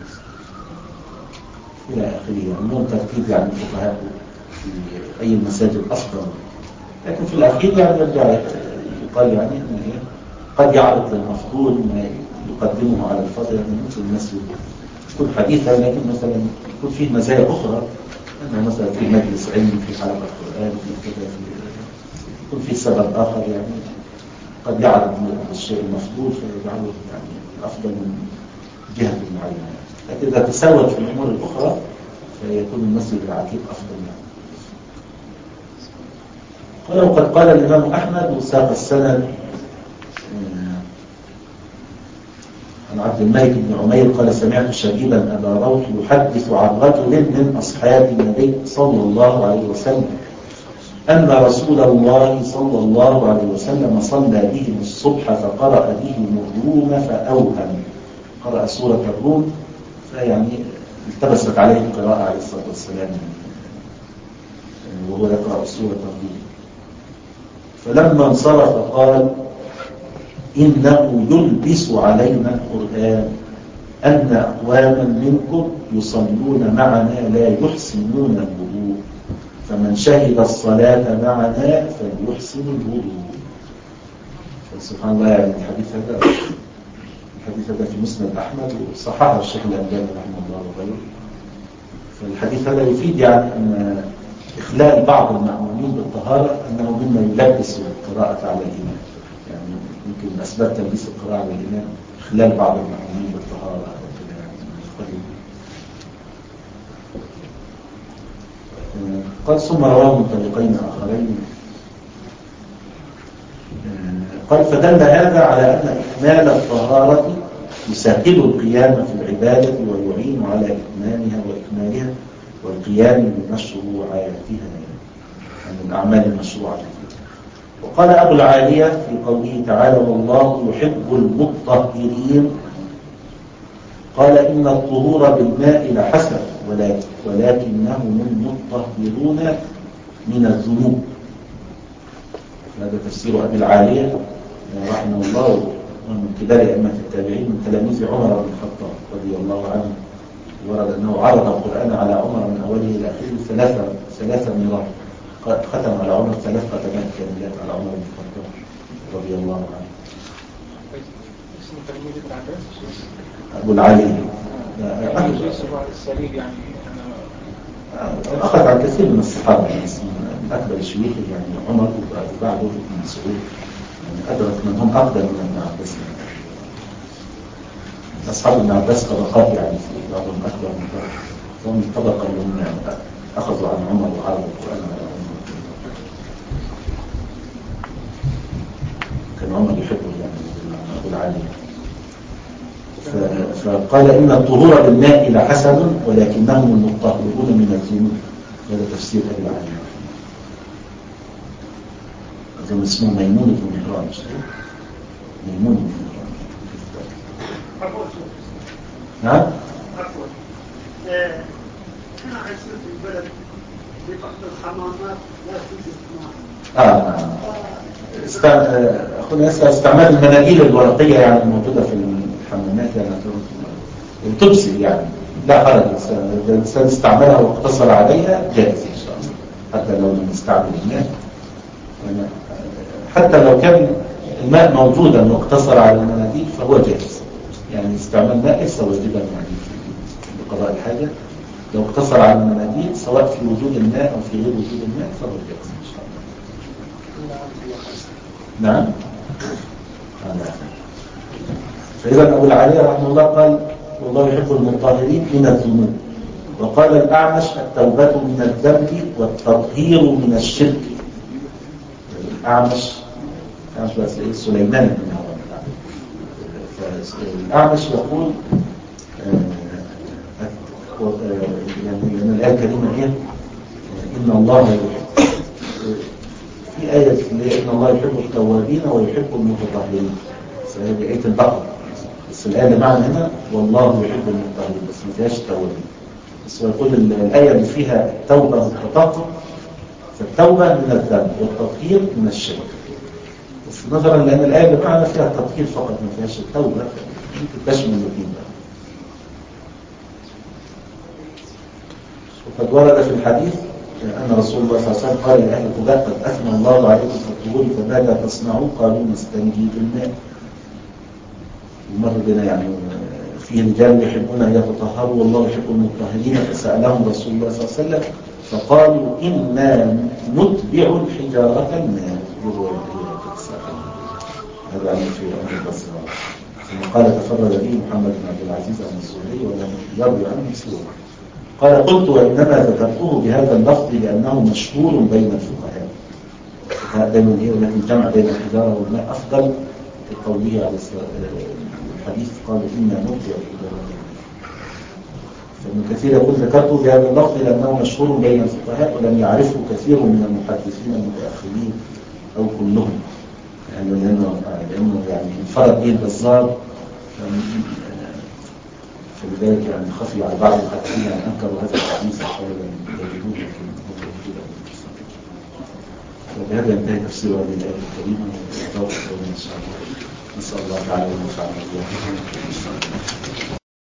إلى آخره. يعني لهم ترتيب يعني الفقهاء في أي المساجد أفضل، لكن في الأخير يعني يرجع يقال يعني أنه قد يعرض للمفضول ما يقدمه على الفضل. يعني مثل المسجد يكون حديثا لكن مثلا يكون فيه مزايا أخرى، أنه مثلا في مجلس علمي، في حلقة قرآن، في كذا، يكون فيه سبب آخر يعني قد يعرض الشيء المفضول فيجعله يعني أفضل من جهة معينة. لكن إذا تساوت في الأمور الأخرى فيكون المسجد العتيق أفضل يعني. ولو قد قال الإمام أحمد وساق السند عن عبد الملك بن عمير قال سمعت شبيبا أبا روح يحدث عن رجل من أصحاب النبي صلى الله عليه وسلم أن رسول الله صلى الله عليه وسلم صلى بهم الصبح فقرأ بهم الروم فأوهم، قرأ سورة الروم فيعني التبست عليه القراءة عليه الصلاة والسلام وهو يقرأ سورة الروم. فلما انصرف قال إنه يلبس علينا القرآن أن أقواما منكم يصلون معنا لا يحسنون الوضوء، فمن شهد الصلاة معنا فليحسن الوضوء. سبحان الله. يعني الحديث هذا الحديث هذا في مسند أحمد وصححه الشيخ الألباني رحمه الله وغيره. فالحديث هذا يفيد يعني أن إخلال بعض المأمومين بالطهارة أنه مما يلبس القراءة على الإمام. يعني يمكن من أسباب تلبيس القراءة على الإمام إخلال بعض المأمومين بالطهارة. قال ثم رواه من طريقين آخرين. قال فدل هذا على أن إكمال الطهارة يسهل القيام في العبادة ويعين على إتمامها وإكمالها والقيام بمشروعاتها يعني الأعمال المشروعة فيها. وقال أبو العالية في قوله تعالى والله يحب المطهرين قال إن الطهور بالماء لحسن ولكنهم المطهرون من الذنوب. هذا تفسير أبي العالية رحمه الله ومن كبار أئمة التابعين من تلاميذ عمر بن الخطاب رضي الله عنه. ورد أنه عرض القرآن على عمر من أوله إلى آخره ثلاثة ثلاثة مرات، ختم على عمر ثلاث ختمات كاملات على عمر بن الخطاب رضي الله عنه. أبو العالية أخذ عن كثير من الصحابة من أكبر الشيوخ يعني عمر وبعده ابن مسعود يعني أدرك من هم أقدم من ابن عباس. أصحاب ابن عباس طبقات يعني في بعضهم أكبر من بعض، فهم الطبقة اللي هم يعني أخذوا عن عمر وعرضوا القرآن على عمر. كان عمر يحبه يعني أبو العالية. فقال إن الطهور بالماء لحسن ولكنهم المطهرون من الذنوب. هذا تفسير أبي العالية. أظن اسمه ميمون بن مهران. ميمون بن مهران. نعم؟ أنا عايشين في البلد في بعض الحمامات لا توجد ماء. آه نعم. أخونا يسأل استعمال المناديل الورقية يعني الموجودة في الحمامات يعني تبسل يعني لا حرج. إذا الإنسان استعملها واقتصر عليها جائز إن شاء الله، حتى لو لم يستعمل الماء. حتى لو كان الماء موجودا واقتصر على المناديل فهو جائز. يعني استعمال ماء ليس واجبا يعني في قضاء الحاجة. لو اقتصر على المناديل سواء في وجود الماء أو في غير وجود الماء فهو جائز إن شاء الله. نعم. فإذا أبو العالية رحمه الله قال والله يحب المطهرين من الذنوب. وقال الأعمش التوبة من الذنب والتطهير من الشرك. الأعمش الأعمش بس إيه سليمان بن هارون. فالأعمش يقول يعني الآية الكريمة هي إن الله يحب. في آية إن الله يحب التوابين ويحب المتطهرين، هذه آية البقرة، بس الآية اللي معنا هنا والله يحب المتطهرين، بس ما فيهاش التوابين. بس هو يقول الآية اللي فيها توبة والتطهر، فالتوبة من الذنب والتطهير من الشرك. بس نظرا لأن الآية اللي معنا فيها التطهير فقط ما فيهاش التوبة، ممكن تشمل الاثنين. وقد ورد في الحديث أن رسول الله صلى الله عليه وسلم قال لأهل قباء قد أثنى الله عليكم في الطهور فماذا تصنعون؟ قالوا نستنجي بالماء. ومر بنا يعني في رجال يحبون أن يتطهروا والله يحب المطهرين، فسألهم رسول الله صلى الله عليه وسلم فقالوا إنا نتبع الحجارة الماء. هذا عن في أمر البصرة. ثم قال تفرد به محمد بن عبد العزيز عن الزهري ولم يروي عنه سوى. قال قلت وإنما ذكرته بهذا اللفظ لأنه مشهور بين الفقهاء. دائما هي ولكن جمع بين الحجارة والماء أفضل في قوله على الحديث قال إنا نتبع الحجارة. فابن كثير يقول ذكرته بهذا اللفظ لأنه مشهور بين الفقهاء ولم يعرفه كثير من المحدثين المتأخرين أو كلهم، يعني لأنه, لأنه يعني انفرد به البزار، فلذلك يعني خفي على بعض المحدثين أن أنكروا هذا الحديث حاولا يجدوه لكن هو موجود وبهذا ينتهي تفسير هذه الآية الكريمة وإن شاء الله نسأل الله تعالى أن ينفعنا بها.